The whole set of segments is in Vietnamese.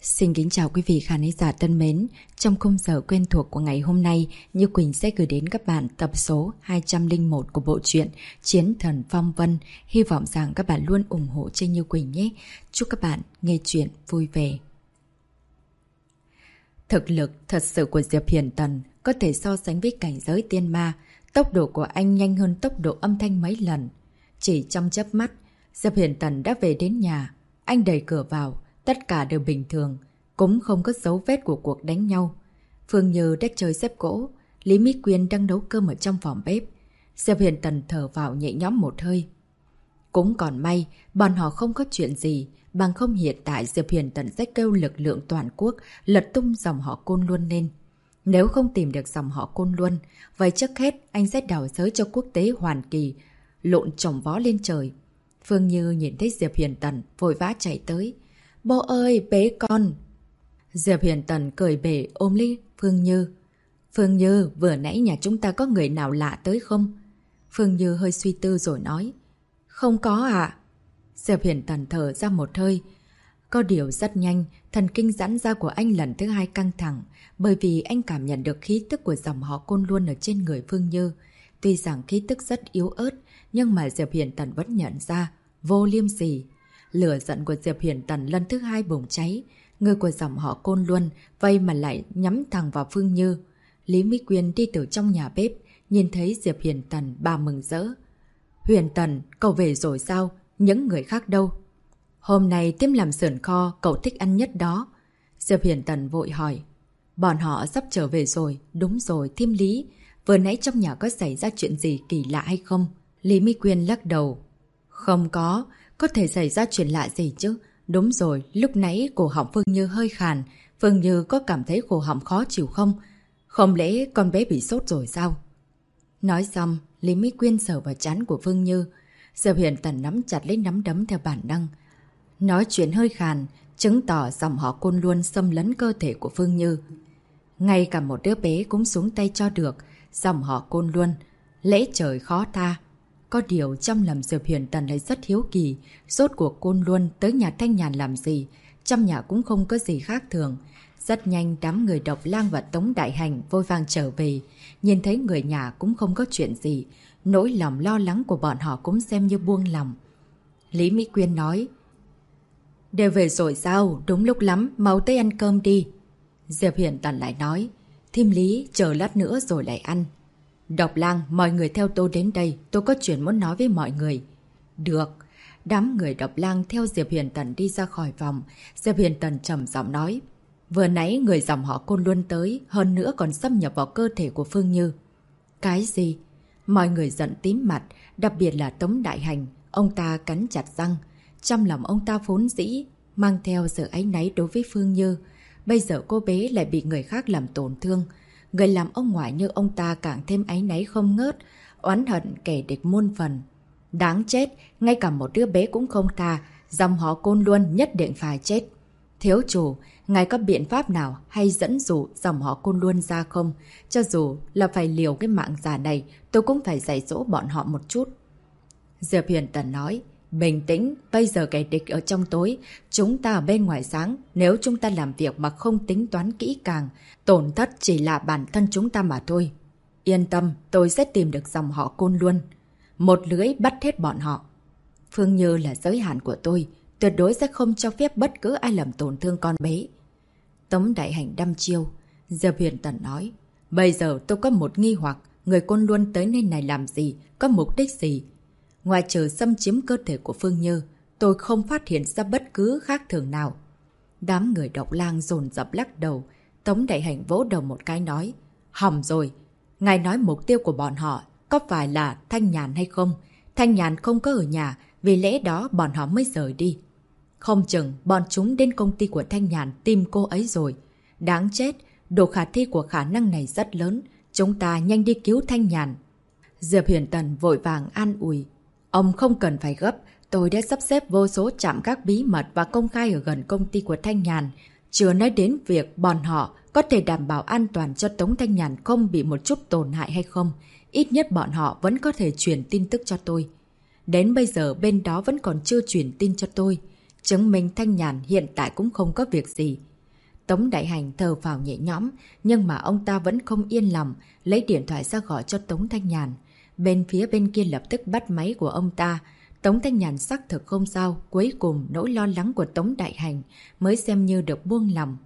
Xin kính chào quý vị khán giả thân mến. Trong khung giờ quen thuộc của ngày hôm nay, Như Quỳnh sẽ gửi đến các bạn tập số 201 của bộ truyện Chiến Thần Phong Vân. Hy vọng rằng các bạn luôn ủng hộ cho Như Quỳnh nhé. Chúc các bạn nghe chuyện vui vẻ. Thực lực thật sự của Diệp Hiển Tần có thể so sánh với cảnh giới tiên ma. Tốc độ của anh nhanh hơn tốc độ âm thanh mấy lần. Chỉ trong chớp mắt, Diệp Hiển Tần đã về đến nhà. Anh đẩy cửa vào. Tất cả đều bình thường, cũng không có dấu vết của cuộc đánh nhau. Phương Như đã chơi xếp gỗ, Lý Mỹ Quyên đang nấu cơm ở trong phòng bếp. Diệp Hiển Tần thở vào nhẹ nhõm một hơi. Cũng còn may, bọn họ không có chuyện gì, bằng không hiện tại Diệp Hiển Tần sẽ kêu lực lượng toàn quốc lật tung dòng họ Côn Luân lên. Nếu không tìm được dòng họ Côn Luân, vậy trước hết anh sẽ đào xới cho quốc tế Hoàn Kỳ, lộn trồng vó lên trời. Phương Như nhìn thấy Diệp Hiển Tần vội vã chạy tới. Bố ơi, bế con! Diệp Hiển Tần cười bể ôm lấy Phương Như. Phương Như, vừa nãy nhà chúng ta có người nào lạ tới không? Phương Như hơi suy tư rồi nói. Không có ạ. Diệp Hiển Tần thở ra một hơi. Có điều rất nhanh, thần kinh giãn ra của anh lần thứ hai căng thẳng, bởi vì anh cảm nhận được khí tức của dòng họ Côn Luân ở trên người Phương Như. Tuy rằng khí tức rất yếu ớt, nhưng mà Diệp Hiển Tần vẫn nhận ra, vô liêm sỉ. Lửa giận của Diệp Hiển Tần lần thứ hai bùng cháy. Người của dòng họ Côn Luân vây mà lại nhắm thẳng vào Phương Như. Lý Mỹ Quyên đi từ trong nhà bếp, nhìn thấy Diệp Hiển Tần, bà mừng rỡ. Hiển Tần, cậu về rồi sao? Những người khác đâu? Hôm nay Tiêm làm sườn kho, cậu thích ăn nhất đó. Diệp Hiển Tần vội hỏi. Bọn họ sắp trở về rồi. Đúng rồi, Tiêm Lý. Vừa nãy trong nhà có xảy ra chuyện gì kỳ lạ hay không? Lý Mỹ Quyên lắc đầu. Không có thể xảy ra chuyện lạ gì chứ. Đúng rồi, lúc nãy cổ họng Phương Như hơi khàn. Phương Như có cảm thấy cổ họng khó chịu không? Không lẽ con bé bị sốt rồi sao? Nói xong, Lý Mỹ Quyên sờ vào trán của Phương Như. Diệp Hiển Tần nắm chặt lấy nắm đấm theo bản năng. Nói chuyện hơi khàn, chứng tỏ dòng họ Côn Luân xâm lấn cơ thể của Phương Như. Ngay cả một đứa bé cũng xuống tay cho được. Dòng họ Côn Luân, lễ trời khó tha. Có điều trong lòng Diệp Hiển Tần lại rất hiếu kỳ, rốt cuộc Côn Luân tới nhà Thanh Nhàn làm gì, trong nhà cũng không có gì khác thường. Rất nhanh đám người Độc Lang và Tống Đại Hành vội vàng trở về, nhìn thấy người nhà cũng không có chuyện gì, nỗi lòng lo lắng của bọn họ cũng xem như buông lòng. Lý Mỹ Quyên nói, đều về rồi sao, đúng lúc lắm, mau tới ăn cơm đi. Diệp Hiển Tần lại nói, Thím Lý, chờ lát nữa rồi lại ăn. Độc Lang, mọi người theo tôi đến đây, tôi có chuyện muốn nói với mọi người. Được. Đám người Độc Lang theo Diệp Hiển Tần đi ra khỏi phòng. Diệp Hiển Tần trầm giọng nói. Vừa nãy người dòng họ Côn Luân tới, hơn nữa còn xâm nhập vào cơ thể của Phương Như. Cái gì? Mọi người giận tím mặt, đặc biệt là Tống Đại Hành. Ông ta cắn chặt răng. Trong lòng ông ta vốn dĩ, mang theo sự áy náy đối với Phương Như. Bây giờ cô bé lại bị người khác làm tổn thương. Người làm ông ngoại như ông ta càng thêm áy náy không ngớt, oán hận kẻ địch muôn phần. Đáng chết, ngay cả một đứa bé cũng không tha, dòng họ Côn Luân nhất định phải chết. Thiếu chủ, ngài có biện pháp nào hay dẫn dụ dòng họ Côn Luân ra không? Cho dù là phải liều cái mạng già này, tôi cũng phải dạy dỗ bọn họ một chút. Diệp Hiển Tần nói, bình tĩnh, bây giờ kẻ địch ở trong tối, chúng ta ở bên ngoài sáng, nếu chúng ta làm việc mà không tính toán kỹ càng, tổn thất chỉ là bản thân chúng ta mà thôi. Yên tâm, tôi sẽ tìm được dòng họ Côn Luân. Một lưỡi bắt hết bọn họ. Phương Như là giới hạn của tôi, tuyệt đối sẽ không cho phép bất cứ ai làm tổn thương con bé. Tống Đại Hành đăm chiêu. Diệp Hiển Tần nói, bây giờ tôi có một nghi hoặc, người Côn Luân tới nơi này làm gì, có mục đích gì? Ngoài trừ xâm chiếm cơ thể của Phương Như, tôi không phát hiện ra bất cứ khác thường nào. Đám người Độc Lang dồn dập lắc đầu. Tống Đại Hành vỗ đầu một cái nói, hỏng rồi. Ngài nói mục tiêu của bọn họ có phải là Thanh Nhàn hay không? Thanh Nhàn không có ở nhà, vì lẽ đó bọn họ mới rời đi. Không chừng bọn chúng đến công ty của Thanh Nhàn tìm cô ấy rồi. Đáng chết, độ khả thi của khả năng này rất lớn. Chúng ta nhanh đi cứu Thanh Nhàn. Diệp Hiển Tần vội vàng an ủi. Ông không cần phải gấp, tôi đã sắp xếp vô số trạm gác bí mật và công khai ở gần công ty của Thanh Nhàn. Chưa nói đến việc bọn họ có thể đảm bảo an toàn cho Tống Thanh Nhàn không bị một chút tổn hại hay không. Ít nhất bọn họ vẫn có thể truyền tin tức cho tôi. Đến bây giờ bên đó vẫn còn chưa truyền tin cho tôi. Chứng minh Thanh Nhàn hiện tại cũng không có việc gì. Tống Đại Hành thở phào nhẹ nhõm, nhưng mà ông ta vẫn không yên lòng, lấy điện thoại ra gọi cho Tống Thanh Nhàn. Bên kia lập tức bắt máy của ông ta. Tống Thanh Nhàn xác thực không sao, cuối cùng nỗi lo lắng của Tống Đại Hành mới xem như được buông lòng.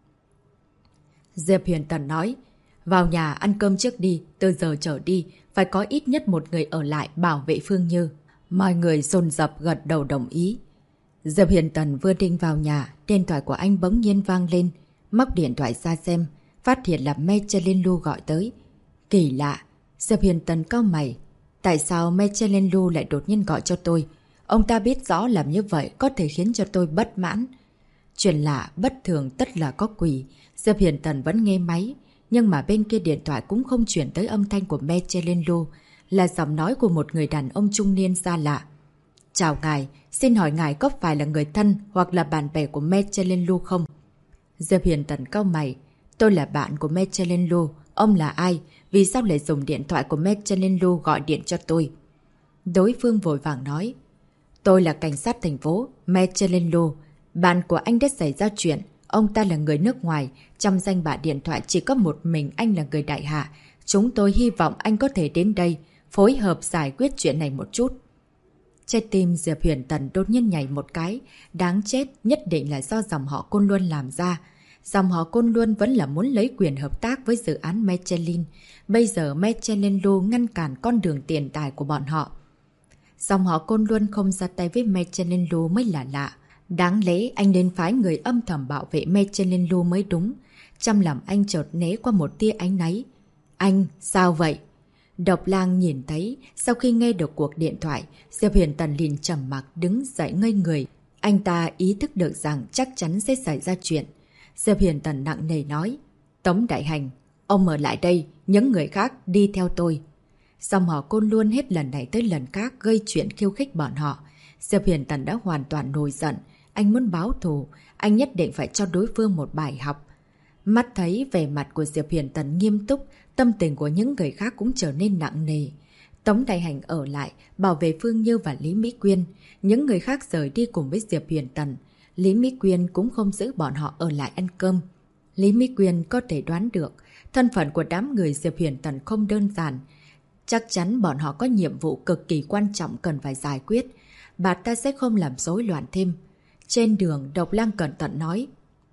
Diệp Huyền Tần nói, vào nhà ăn cơm trước đi, từ giờ trở đi, phải có ít nhất một người ở lại bảo vệ Phương Như. Mọi người dồn dập gật đầu đồng ý. Diệp Huyền Tần vừa định vào nhà, điện thoại của anh bỗng nhiên vang lên. Móc điện thoại ra xem, phát hiện là Mechelin Lu gọi tới. Kỳ lạ, Diệp Huyền Tần cau mày. Tại sao Mechelin Lu lại đột nhiên gọi cho tôi? Ông ta biết rõ làm như vậy có thể khiến cho tôi bất mãn. Chuyện lạ, bất thường tất là có quỷ. Diệp Huyền Tần vẫn nghe máy, nhưng mà bên kia điện thoại cũng không chuyển tới âm thanh của Mechelin Lu, là giọng nói của một người đàn ông trung niên xa lạ. Chào ngài, xin hỏi ngài có phải là người thân hoặc là bạn bè của Mechelin Lu không? Diệp Huyền Tần cau mày. Tôi là bạn của Mechelin Lu, ông là ai? Vì sao lại dùng điện thoại của Mechelin Lu gọi điện cho tôi? Đối phương vội vàng nói. Tôi là cảnh sát thành phố, Mechelin Lu. Bạn của anh đã xảy ra chuyện. Ông ta là người nước ngoài. Trong danh bạ điện thoại chỉ có một mình anh là người đại hạ. Chúng tôi hy vọng anh có thể đến đây, phối hợp giải quyết chuyện này một chút. Trái tim Diệp Huyền Tần đột nhiên nhảy một cái. Đáng chết, nhất định là do dòng họ Côn Luân làm ra. Dòng họ Côn Luân vẫn là muốn lấy quyền hợp tác với dự án Mechelin. Bây giờ Mechelin Lu ngăn cản con đường tiền tài của bọn họ. Dòng họ Côn Luân không ra tay với Mechelin Lu mới là lạ. Đáng lẽ anh nên phái người âm thầm bảo vệ Mechelin Lu mới đúng. Trong lòng anh chợt né qua một tia ánh náy. Anh, sao vậy? Độc Lang nhìn thấy, sau khi nghe được cuộc điện thoại, Diệp Huyền Tần liền trầm mặc đứng dậy ngây người. Anh ta ý thức được rằng chắc chắn sẽ xảy ra chuyện. Diệp Huyền Tần nặng nề nói, Tống Đại Hành, ông ở lại đây, những người khác đi theo tôi. Dòng họ Côn Luân hết lần này tới lần khác gây chuyện khiêu khích bọn họ. Diệp Huyền Tần đã hoàn toàn nổi giận, anh muốn báo thù, anh nhất định phải cho đối phương một bài học. Mắt thấy vẻ mặt của Diệp Huyền Tần nghiêm túc, tâm tình của những người khác cũng trở nên nặng nề. Tống Đại Hành ở lại, bảo vệ Phương Như và Lý Mỹ Quyên. Những người khác rời đi cùng với Diệp Huyền Tần. Lý Mỹ Quyên cũng không giữ bọn họ ở lại ăn cơm. Lý Mỹ Quyên có thể đoán được, thân phận của đám người Diệp Huyền Tần không đơn giản. Chắc chắn bọn họ có nhiệm vụ cực kỳ quan trọng cần phải giải quyết. Bà ta sẽ không làm rối loạn thêm. Trên đường, Độc Lang cẩn thận nói.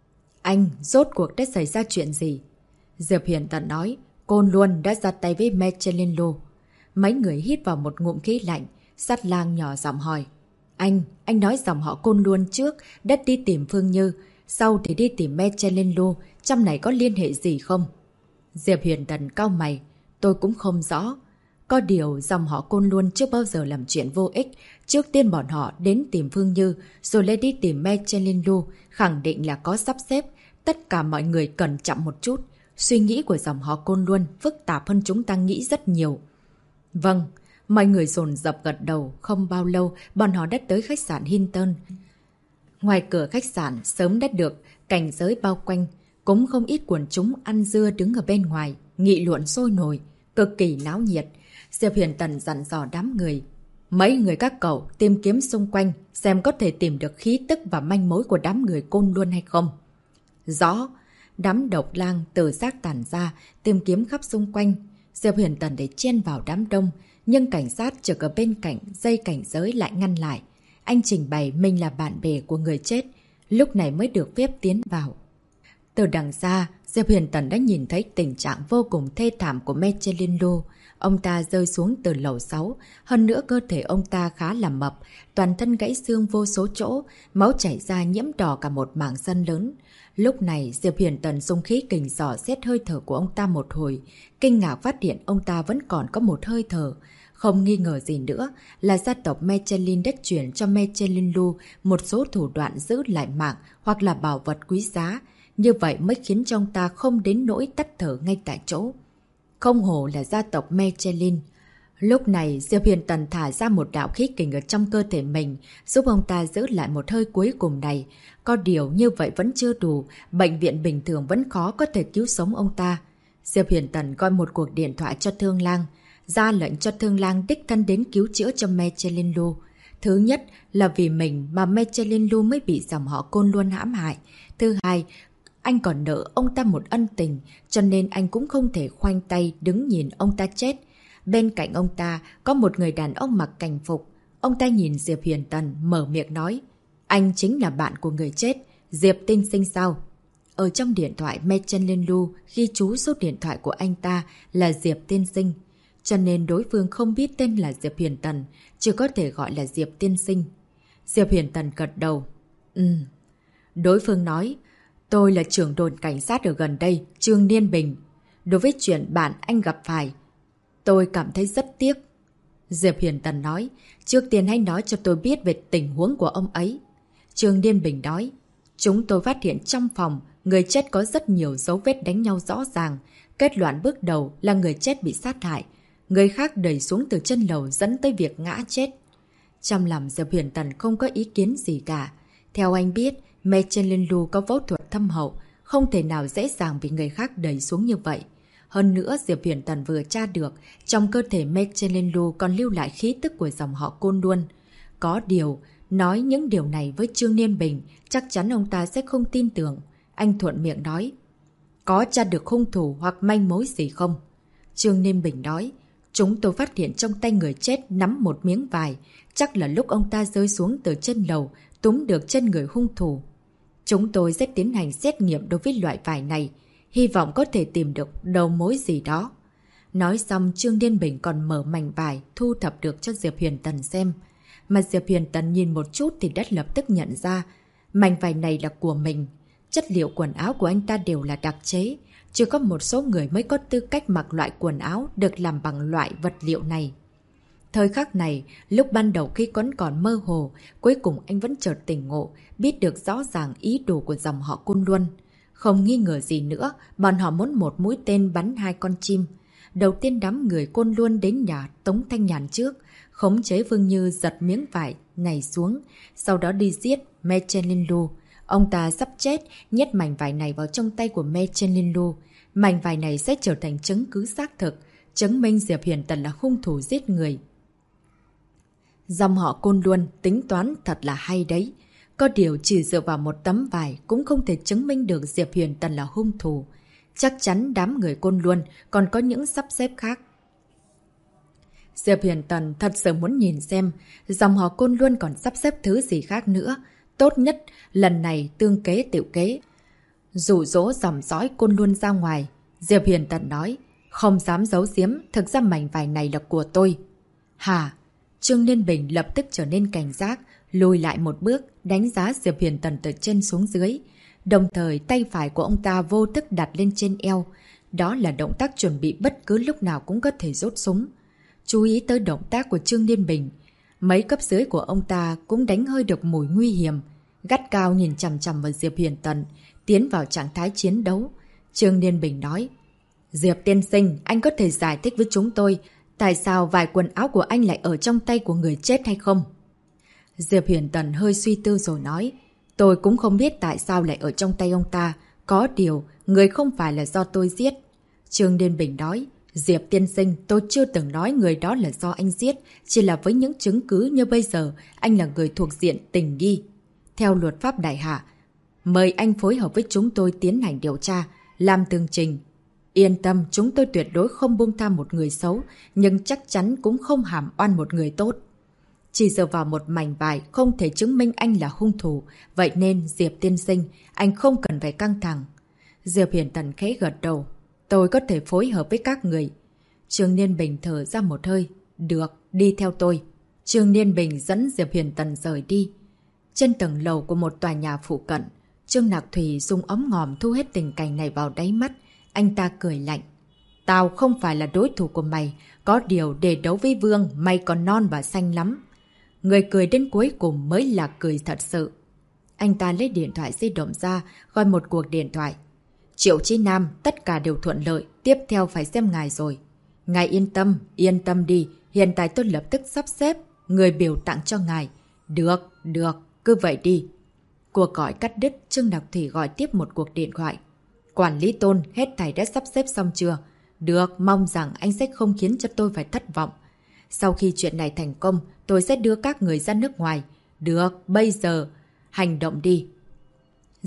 Anh, rốt cuộc đã xảy ra chuyện gì? Diệp Huyền Tần nói, Côn Luân đã ra tay với Mechelin Lu. Mấy người hít vào một ngụm khí lạnh, Sát Lang nhỏ giọng hỏi. Anh nói dòng họ Côn Luân trước đã đi tìm Phương Như, sau thì đi tìm Mechelin Lu, trong này có liên hệ gì không? Diệp Huyền Tần cau mày, tôi cũng không rõ. Có điều dòng họ Côn Luân chưa bao giờ làm chuyện vô ích. Trước tiên bọn họ đến tìm Phương Như, rồi lại đi tìm Mechelin Lu, khẳng định là có sắp xếp. Tất cả mọi người cẩn trọng một chút. Suy nghĩ của dòng họ Côn Luân phức tạp hơn chúng ta nghĩ rất nhiều. Vâng, mọi người dồn dập gật đầu. Không bao lâu, bọn họ đã tới khách sạn Hinton. Ngoài cửa khách sạn sớm đã được cảnh giới bao quanh. Cũng không ít quần chúng ăn dưa đứng ở bên ngoài, nghị luận sôi nổi, cực kỳ náo nhiệt. Diệp Huyền Tần dặn dò đám người. Mấy người các cậu tìm kiếm xung quanh, xem có thể tìm được khí tức và manh mối của đám người Côn Luân hay không. Rõ. Đám Độc Lang từ xác tản ra, tìm kiếm khắp xung quanh. Diệp Huyền Tần để chen vào đám đông, nhưng cảnh sát trực ở bên cạnh dây cảnh giới lại ngăn lại. Anh trình bày mình là bạn bè của người chết, lúc này mới được phép tiến vào. Từ đằng xa, Diệp Huyền Tần đã nhìn thấy tình trạng vô cùng thê thảm của Mechelin Lu. Ông ta rơi xuống từ lầu 6, hơn nữa cơ thể ông ta khá là mập, toàn thân gãy xương vô số chỗ, máu chảy ra nhiễm đỏ cả một mảng sân lớn. Lúc này, Diệp Huyền Tần dùng khí kình dò xét hơi thở của ông ta một hồi, kinh ngạc phát hiện ông ta vẫn còn có một hơi thở. Không nghi ngờ gì nữa là gia tộc Mechelin đã chuyển cho Mechelin Lu một số thủ đoạn giữ lại mạng hoặc là bảo vật quý giá. Như vậy mới khiến cho ông ta không đến nỗi tắt thở ngay tại chỗ. Không hổ là gia tộc Mechelin. Lúc này, Diệp Huyền Tần thả ra một đạo khí kình ở trong cơ thể mình, giúp ông ta giữ lại một hơi cuối cùng này. Có điều như vậy vẫn chưa đủ, bệnh viện bình thường vẫn khó có thể cứu sống ông ta. Diệp Huyền Tần gọi một cuộc điện thoại cho Thương Lang, ra lệnh cho Thương Lang đích thân đến cứu chữa cho Mechelin Lu. Thứ nhất là vì mình mà Mechelin Lu mới bị dòng họ Côn Luân hãm hại. Thứ hai, Anh còn nợ ông ta một ân tình, cho nên anh cũng không thể khoanh tay đứng nhìn ông ta chết. Bên cạnh ông ta có một người đàn ông mặc cảnh phục. Ông ta nhìn Diệp Huyền Tần mở miệng nói: anh chính là bạn của người chết, Diệp tiên sinh sao? Ở trong điện thoại Machen Liên Lưu ghi chú số điện thoại của anh ta là Diệp tiên sinh. Cho nên đối phương không biết tên là Diệp Huyền Tần, chỉ có thể gọi là Diệp tiên sinh. Diệp Huyền Tần gật đầu. Đối phương nói: tôi là trưởng đồn cảnh sát ở gần đây, Trương Niên Bình. Đối với chuyện bạn anh gặp phải, tôi cảm thấy rất tiếc. Diệp Huyền Tần nói: trước tiên hãy nói cho tôi biết về tình huống của ông ấy. Trương Niên Bình nói: chúng tôi phát hiện trong phòng người chết có rất nhiều dấu vết đánh nhau rõ ràng. Kết luận bước đầu là người chết bị sát hại, người khác đẩy xuống từ chân lầu dẫn tới việc ngã chết. Trong lòng Diệp Huyền Tần không có ý kiến gì cả. Theo anh biết, Machen Liên Lưu có phẫu thuật thâm hậu, không thể nào dễ dàng bị người khác đẩy xuống như vậy. Hơn nữa, Diệp Huyền Tần vừa tra được, trong cơ thể Machen Liên Lưu còn lưu lại khí tức của dòng họ Côn Luân. Có điều, nói những điều này với Trương Niên Bình, chắc chắn ông ta sẽ không tin tưởng. Anh thuận miệng nói: có tra được hung thủ hoặc manh mối gì không? Trương Niên Bình nói: chúng tôi phát hiện trong tay người chết nắm một miếng vải, chắc là lúc ông ta rơi xuống từ trên lầu, túm được chân người hung thủ. Chúng tôi sẽ tiến hành xét nghiệm đối với loại vải này, hy vọng có thể tìm được đầu mối gì đó. Nói xong, Trương Niên Bình còn mở mảnh vải thu thập được cho Diệp Huyền Tần xem. Mà Diệp Huyền Tần nhìn một chút thì đã lập tức nhận ra mảnh vải này là của mình. Chất liệu quần áo của anh ta đều là đặc chế, chỉ có một số người mới có tư cách mặc loại quần áo được làm bằng loại vật liệu này. Thời khắc này, lúc ban đầu khi còn mơ hồ, cuối cùng anh vẫn chợt tỉnh ngộ, biết được rõ ràng ý đồ của dòng họ Côn Luân. Không nghi ngờ gì nữa, bọn họ muốn một mũi tên bắn hai con chim. Đầu tiên đám người Côn Luân đến nhà Tống Thanh Nhàn trước, khống chế Vương Như giật miếng vải này xuống, sau đó đi giết Machen Liên Lưu. Ông ta sắp chết, nhét mảnh vải này vào trong tay của Machen Liên Lưu. Mảnh vải này sẽ trở thành chứng cứ xác thực, chứng minh Diệp Huyền Tần là hung thủ giết người. Dòng họ Côn Luân tính toán thật là hay đấy. Có điều chỉ dựa vào một tấm vải cũng không thể chứng minh được Diệp Huyền Tần là hung thủ. Chắc chắn đám người Côn Luân còn có những sắp xếp khác. Diệp Huyền Tần thật sự muốn nhìn xem dòng họ Côn Luân còn sắp xếp thứ gì khác nữa. Tốt nhất lần này tương kế tiểu kế, dụ dỗ dòng dõi Côn Luân ra ngoài. Diệp Huyền Tần nói: không dám giấu giếm, thực ra mảnh vải này là của tôi. Hả? Trương Niên Bình lập tức trở nên cảnh giác, lùi lại một bước, đánh giá Diệp Huyền Tần từ trên xuống dưới. Đồng thời tay phải của ông ta vô thức đặt lên trên eo. Đó là động tác chuẩn bị bất cứ lúc nào cũng có thể rút súng. Chú ý tới động tác của Trương Niên Bình. Mấy cấp dưới của ông ta cũng đánh hơi được mùi nguy hiểm. Gắt cao nhìn chằm chằm vào Diệp Huyền Tần, tiến vào trạng thái chiến đấu. Trương Niên Bình nói: Diệp tiên sinh, anh có thể giải thích với chúng tôi tại sao vài quần áo của anh lại ở trong tay của người chết hay không? Diệp Huyền Tần hơi suy tư rồi nói: tôi cũng không biết tại sao lại ở trong tay ông ta. Có điều, người không phải là do tôi giết. Trương Niên Bình nói: Diệp tiên sinh, tôi chưa từng nói người đó là do anh giết. Chỉ là với những chứng cứ như bây giờ, anh là người thuộc diện tình nghi. Theo luật pháp đại hạ, mời anh phối hợp với chúng tôi tiến hành điều tra, làm tường trình. Yên tâm, chúng tôi tuyệt đối không buông tha một người xấu, nhưng chắc chắn cũng không hàm oan một người tốt. Chỉ dựa vào một mảnh vải không thể chứng minh anh là hung thủ, vậy nên Diệp tiên sinh, anh không cần phải căng thẳng. Diệp Huyền Tần khẽ gật đầu: tôi có thể phối hợp với các người. Trương Niên Bình thở ra một hơi: được, đi theo tôi. Trương Niên Bình dẫn Diệp Huyền Tần rời đi. Trên tầng lầu của một tòa nhà phụ cận, Trương Nạc Thủy dùng ống ngòm thu hết tình cảnh này vào đáy mắt. Anh ta cười lạnh: tao không phải là đối thủ của mày, có điều để đấu với Vương mày còn non và xanh lắm. Người cười đến cuối cùng mới là cười thật sự. Anh ta lấy điện thoại di động ra, gọi một cuộc điện thoại. Triệu Chí Nam, tất cả đều thuận lợi, tiếp theo phải xem ngài rồi. Ngài yên tâm đi, hiện tại tôi lập tức sắp xếp người biểu tặng cho ngài. Được, cứ vậy đi. Cuộc gọi cắt đứt, Trương Đạc Thủy gọi tiếp một cuộc điện thoại. Quản lý Tôn, hết thảy đã sắp xếp xong chưa? Được, mong rằng anh sẽ không khiến cho tôi phải thất vọng. Sau khi chuyện này thành công, tôi sẽ đưa các người ra nước ngoài. Được, bây giờ, hành động đi.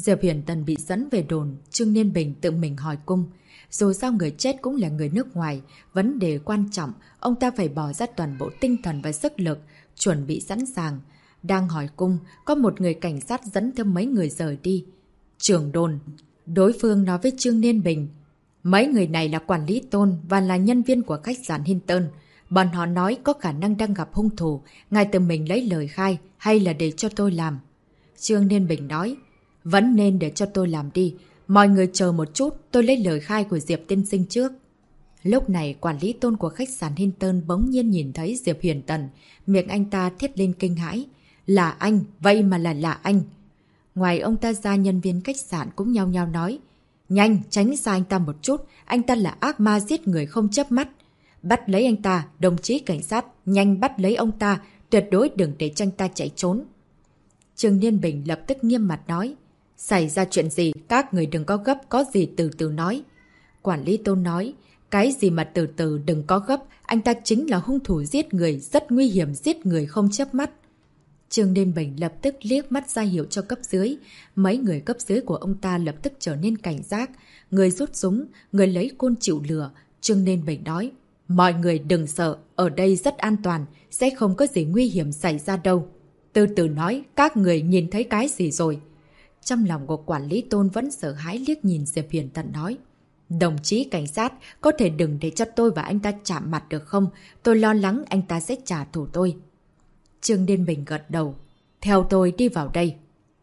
Diệp Huyền Tần bị dẫn về đồn, Trương Niên Bình tự mình hỏi cung. Dù sao người chết cũng là người nước ngoài, vấn đề quan trọng, ông ta phải bỏ ra toàn bộ tinh thần và sức lực, chuẩn bị sẵn sàng. Đang hỏi cung, có một người cảnh sát dẫn theo mấy người rời đi. Trưởng đồn, đối phương nói với Trương Niên Bình. Mấy người này là quản lý Tôn và là nhân viên của khách sạn Hinton. Bọn họ nói có khả năng đang gặp hung thủ, ngài tự mình lấy lời khai hay là để cho tôi làm? Trương Niên Bình nói, vẫn nên để cho tôi làm đi. Mọi người chờ một chút, tôi lấy lời khai của Diệp tiên sinh trước. Lúc này, quản lý Tôn của khách sạn Hinton bỗng nhiên nhìn thấy Diệp Huyền Tần. Miệng anh ta thét lên kinh hãi. Là anh, vậy mà là anh. Ngoài ông ta ra, nhân viên khách sạn cũng nhao nhao nói. Nhanh, tránh xa anh ta một chút, anh ta là ác ma giết người không chớp mắt. Bắt lấy anh ta, đồng chí cảnh sát, nhanh bắt lấy ông ta, tuyệt đối đừng để cho anh ta chạy trốn. Trương Niên Bình lập tức nghiêm mặt nói. Xảy ra chuyện gì, các người đừng có gấp, có gì từ từ nói. Quản lý Tôn nói, cái gì mà từ từ đừng có gấp, anh ta chính là hung thủ giết người, rất nguy hiểm, giết người không chớp mắt. Trương Niên Bình lập tức liếc mắt ra hiệu cho cấp dưới. Mấy người cấp dưới của ông ta lập tức trở nên cảnh giác. Người rút súng, người lấy côn chịu lửa. Trương Niên Bình nói, mọi người đừng sợ, ở đây rất an toàn, sẽ không có gì nguy hiểm xảy ra đâu. Từ từ nói, các người nhìn thấy cái gì rồi? Trong lòng của quản lý Tôn vẫn sợ hãi liếc nhìn Diệp Huyền Tần nói. Đồng chí cảnh sát, có thể đừng để cho tôi và anh ta chạm mặt được không? Tôi lo lắng anh ta sẽ trả thù tôi. Trương Niên Bình gật đầu. Theo tôi đi vào đây.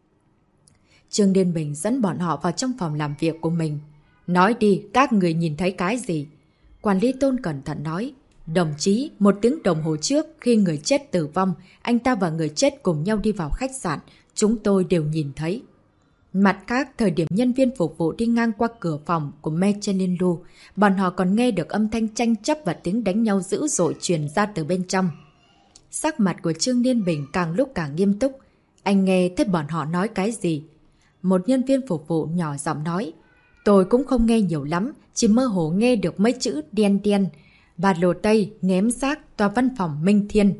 Trương Niên Bình dẫn bọn họ vào trong phòng làm việc của mình. Nói đi, các người nhìn thấy cái gì? Quản lý Tôn cẩn thận nói. Đồng chí, 1 tiếng đồng hồ trước, khi người chết tử vong, anh ta và người chết cùng nhau đi vào khách sạn. Chúng tôi đều nhìn thấy. Mặt khác, thời điểm nhân viên phục vụ đi ngang qua cửa phòng của Michelin Lu, bọn họ còn nghe được âm thanh tranh chấp và tiếng đánh nhau dữ dội truyền ra từ bên trong. Sắc mặt của Trương Niên Bình càng lúc càng nghiêm túc. Anh nghe thấy bọn họ nói cái gì? Một nhân viên phục vụ nhỏ giọng nói. Tôi cũng không nghe nhiều lắm, chỉ mơ hồ nghe được mấy chữ đen đen. Bà Lô Tây ném xác tòa văn phòng Minh Thiên.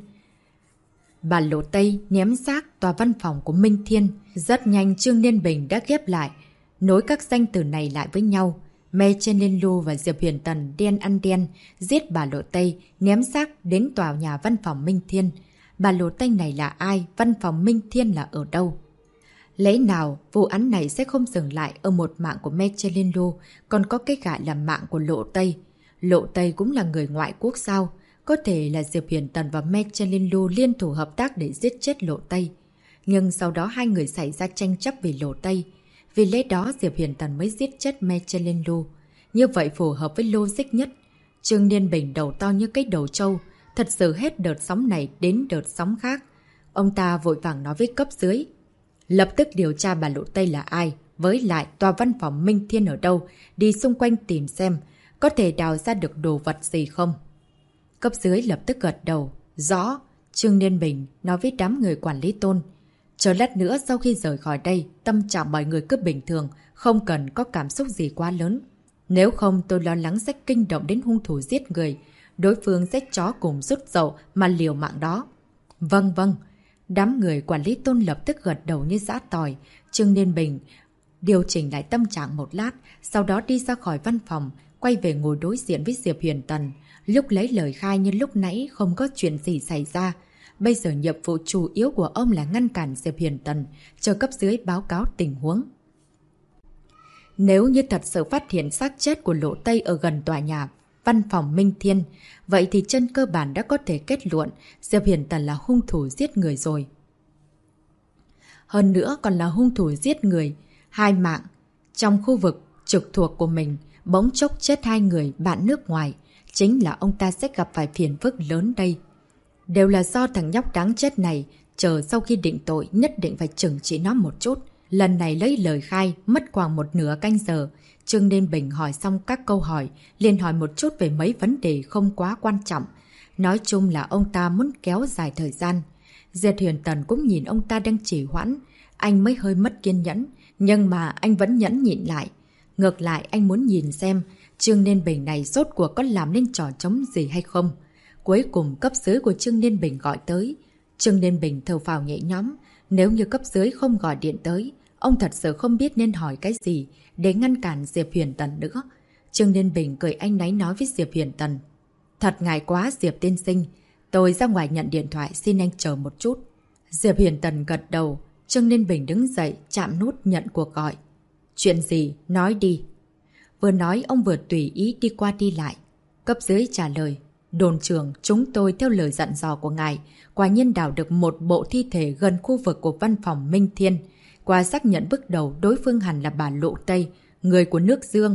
Bà Lô Tây ném xác tòa văn phòng của Minh Thiên. Rất nhanh Trương Niên Bình đã ghép lại, nối các danh từ này lại với nhau. Michelin Lu và Diệp Huyền Tần đen ăn đen, giết bà Lô Tây, ném xác đến tòa nhà văn phòng Minh Thiên. Bà Lô Tây này là ai? Văn phòng Minh Thiên là ở đâu? Lẽ nào vụ án này sẽ không dừng lại ở một mạng của Michelin Lu, còn có cái gọi là mạng của Lộ Tây. Lộ Tây cũng là người ngoại quốc sao? Có thể là Diệp Huyền Tần và Michelin Lu liên thủ hợp tác để giết chết Lộ Tây. Nhưng sau đó hai người xảy ra tranh chấp vì Lộ Tây. Vì lẽ đó Diệp Huyền Tần mới giết chết Michelin Lu. Như vậy phù hợp với logic nhất. Trương Niên Bình đầu to như cái đầu trâu. Thật sự hết đợt sóng này đến đợt sóng khác. Ông ta vội vàng nói với cấp dưới. Lập tức điều tra bà Lộ Tây là ai. Với lại tòa văn phòng Minh Thiên ở đâu. Đi xung quanh tìm xem. Có thể đào ra được đồ vật gì không? Cấp dưới lập tức gật đầu. Rõ. Trương Niên Bình nói với đám người quản lý Tôn. Chờ lát nữa sau khi rời khỏi đây, tâm trạng mọi người cứ bình thường, không cần có cảm xúc gì quá lớn. Nếu không tôi lo lắng sẽ kinh động đến hung thủ giết người. Đối phương sẽ chó cùng rút dậu mà liều mạng đó. Vâng vâng. Đám người quản lý Tôn lập tức gật đầu như giã tỏi. Trương Niên Bình điều chỉnh lại tâm trạng một lát, sau đó đi ra khỏi văn phòng, quay về ngồi đối diện với Diệp Huyền Tần. Lúc lấy lời khai như lúc nãy không có chuyện gì xảy ra. Bây giờ nhiệm vụ chủ yếu của ông là ngăn cản Diệp Huyền Tần, chờ cấp dưới báo cáo tình huống. Nếu như thật sự phát hiện xác chết của Lộ Tây ở gần tòa nhà văn phòng Minh Thiên, vậy thì trên cơ bản đã có thể kết luận Diệp Huyền Tần là hung thủ giết người rồi. Hơn nữa còn là hung thủ giết người, 2 mạng. Trong khu vực trực thuộc của mình, bỗng chốc chết 2 người bạn nước ngoài, chính là ông ta sẽ gặp phải phiền phức lớn đây. Đều là do thằng nhóc đáng chết này, chờ sau khi định tội nhất định phải trừng trị nó một chút. Lần này lấy lời khai, mất khoảng một nửa canh giờ. Trương Niên Bình hỏi xong các câu hỏi, liền hỏi một chút về mấy vấn đề không quá quan trọng. Nói chung là ông ta muốn kéo dài thời gian. Diệp Huyền Tần cũng nhìn ông ta đang trì hoãn. Anh mới hơi mất kiên nhẫn, nhưng mà anh vẫn nhẫn nhịn lại. Ngược lại anh muốn nhìn xem Trương Niên Bình này rốt cuộc có làm nên trò trống gì hay không. Cuối cùng cấp dưới của Trương Niên Bình gọi tới. Trương Niên Bình thở phào nhẹ nhõm. Nếu như cấp dưới không gọi điện tới, Ông thật sự không biết nên hỏi cái gì để ngăn cản Diệp Huyền Tần nữa. Trương Liên Bình cười áy náy nói với Diệp Huyền Tần. Thật ngại quá Diệp tiên sinh. Tôi ra ngoài nhận điện thoại, xin anh chờ một chút. Diệp Huyền Tần gật đầu. Trương Liên Bình đứng dậy, chạm nút nhận cuộc gọi. Chuyện gì? Nói đi. Vừa nói ông vừa tùy ý đi qua đi lại. Cấp dưới trả lời. Đồn trưởng, chúng tôi theo lời dặn dò của ngài, quả nhiên đào được một bộ thi thể gần khu vực của văn phòng Minh Thiên. Qua xác nhận bước đầu, đối phương hẳn là bà Lộ Tây, người của nước Dương.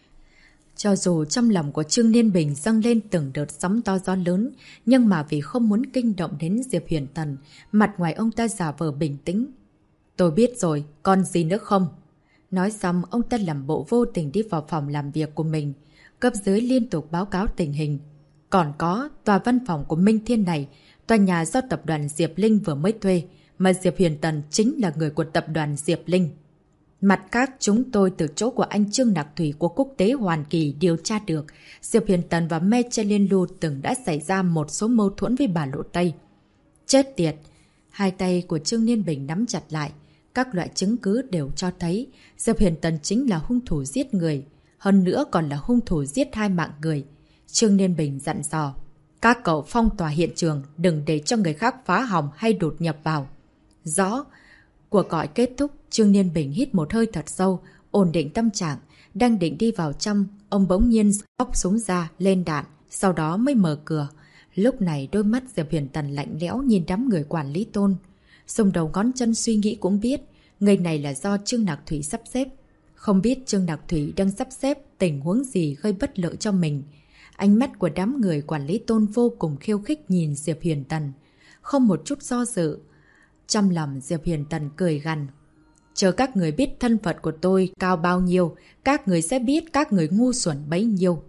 Cho dù trong lòng của Trương Liên Bình dâng lên từng đợt sóng to gió lớn, nhưng mà vì không muốn kinh động đến Diệp Huyền Tần, mặt ngoài ông ta giả vờ bình tĩnh. Tôi biết rồi, còn gì nữa không? Nói xong, ông ta làm bộ vô tình đi vào phòng làm việc của mình. Cấp dưới liên tục báo cáo tình hình. Còn có, tòa văn phòng của Minh Thiên này, tòa nhà do tập đoàn Diệp Linh vừa mới thuê, mà Diệp Huyền Tần chính là người của tập đoàn Diệp Linh. Mặt khác, chúng tôi từ chỗ của anh Trương Nặc Thủy của Quốc tế Hoàn Kỳ điều tra được, Diệp Huyền Tần và Mechelin Lu từng đã xảy ra một số mâu thuẫn với bà Lộ Tây. Chết tiệt! Hai tay của Trương Liên Bình nắm chặt lại. Các loại chứng cứ đều cho thấy Diệp Huyền Tần chính là hung thủ giết người, hơn nữa còn là hung thủ giết 2 mạng người. Trương Liên Bình dặn dò. Các cậu phong tỏa hiện trường, đừng để cho người khác phá hỏng hay đột nhập vào. Rõ. Cuộc gọi kết thúc, Trương Liên Bình hít một hơi thật sâu, ổn định tâm trạng. Đang định đi vào trong, ông bỗng nhiên bóc súng ra, lên đạn, sau đó mới mở cửa. Lúc này đôi mắt Diệp Huyền Tần lạnh lẽo nhìn đám người quản lý Tôn. Xông đầu ngón chân suy nghĩ cũng biết, người này là do Trương Nặc Thủy sắp xếp. Không biết Trương Nặc Thủy đang sắp xếp tình huống gì gây bất lợi cho mình. Ánh mắt của đám người quản lý Tôn vô cùng khiêu khích nhìn Diệp Huyền Tần. Không một chút do dự. Trong lòng Diệp Huyền Tần cười gằn. Chờ các người biết thân phận của tôi cao bao nhiêu, các người sẽ biết các người ngu xuẩn bấy nhiêu.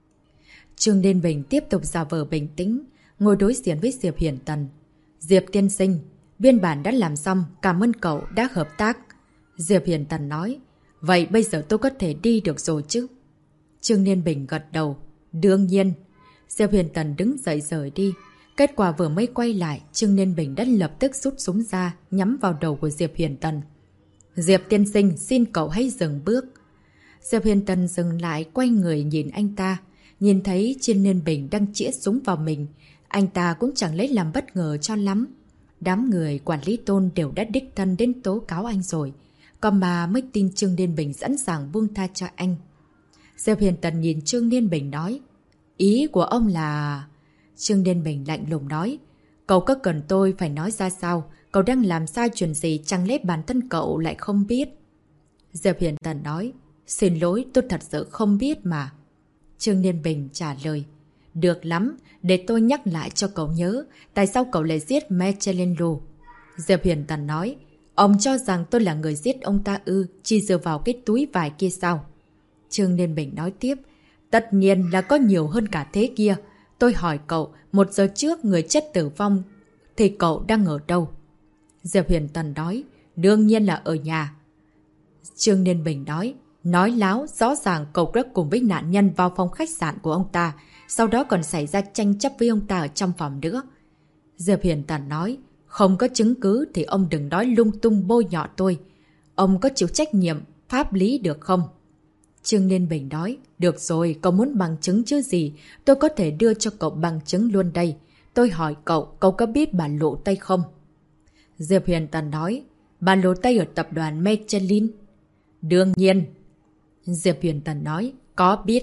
Trương Liên Bình tiếp tục giả vờ bình tĩnh, ngồi đối diện với Diệp Huyền Tần. Diệp tiên sinh, biên bản đã làm xong, cảm ơn cậu đã hợp tác. Diệp Huyền Tần nói. Vậy bây giờ tôi có thể đi được rồi chứ? Trương Liên Bình gật đầu. Đương nhiên. Diệp Huyền Tần đứng dậy rời đi. Kết quả vừa mới quay lại, Trương Liên Bình đã lập tức rút súng ra, nhắm vào đầu của Diệp Huyền Tần. Diệp tiên sinh, xin cậu hãy dừng bước. Diệp Huyền Tần dừng lại, quay người nhìn anh ta. Nhìn thấy Trương Liên Bình đang chĩa súng vào mình. Anh ta cũng chẳng lấy làm bất ngờ cho lắm. Đám người quản lý Tôn đều đã đích thân đến tố cáo anh rồi. Còn mà mới tin Trương Liên Bình sẵn sàng buông tha cho anh. Diệp Huyền Tần nhìn Trương Liên Bình nói. Ý của ông là... Trương Liên Bình lạnh lùng nói. Cậu có cần tôi phải nói ra sao? Cậu đang làm sai chuyện gì chẳng lẽ bản thân cậu lại không biết? Diệp Huyền Tần nói. Xin lỗi, tôi thật sự không biết mà. Trương Liên Bình trả lời. Được lắm, để tôi nhắc lại cho cậu nhớ. Tại sao cậu lại giết Mechelin Lu? Diệp Huyền Tần nói. Ông cho rằng tôi là người giết ông ta ư, chỉ dựa vào cái túi vải kia sao? Trương Liên Bình nói tiếp. Tất nhiên là có nhiều hơn cả thế kia. Tôi hỏi cậu, 1 giờ trước người chết tử vong thì cậu đang ở đâu? Diệp Huyền Tần nói. Đương nhiên là ở nhà. Trương Liên Bình nói. Nói láo, rõ ràng cậu đã cùng với nạn nhân vào phòng khách sạn của ông ta. Sau đó còn xảy ra tranh chấp với ông ta ở trong phòng nữa. Diệp Huyền Tần nói. Không có chứng cứ thì ông đừng nói lung tung bôi nhọ tôi. Ông có chịu trách nhiệm pháp lý được không? Trương Liên Bình nói. Được rồi, cậu muốn bằng chứng chứ gì? Tôi có thể đưa cho cậu bằng chứng luôn đây. Tôi hỏi cậu, cậu có biết bà Lộ Tây không? Diệp Huyền Tần nói. Bà Lộ Tây ở tập đoàn Mechelin. Đương nhiên. Diệp Huyền Tần nói. Có biết.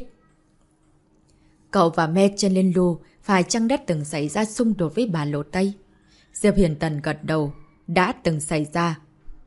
Cậu và Mechelin Lu phải chăng đã từng xảy ra xung đột với bà Lộ Tây? Diệp Huyền Tần gật đầu. Đã từng xảy ra.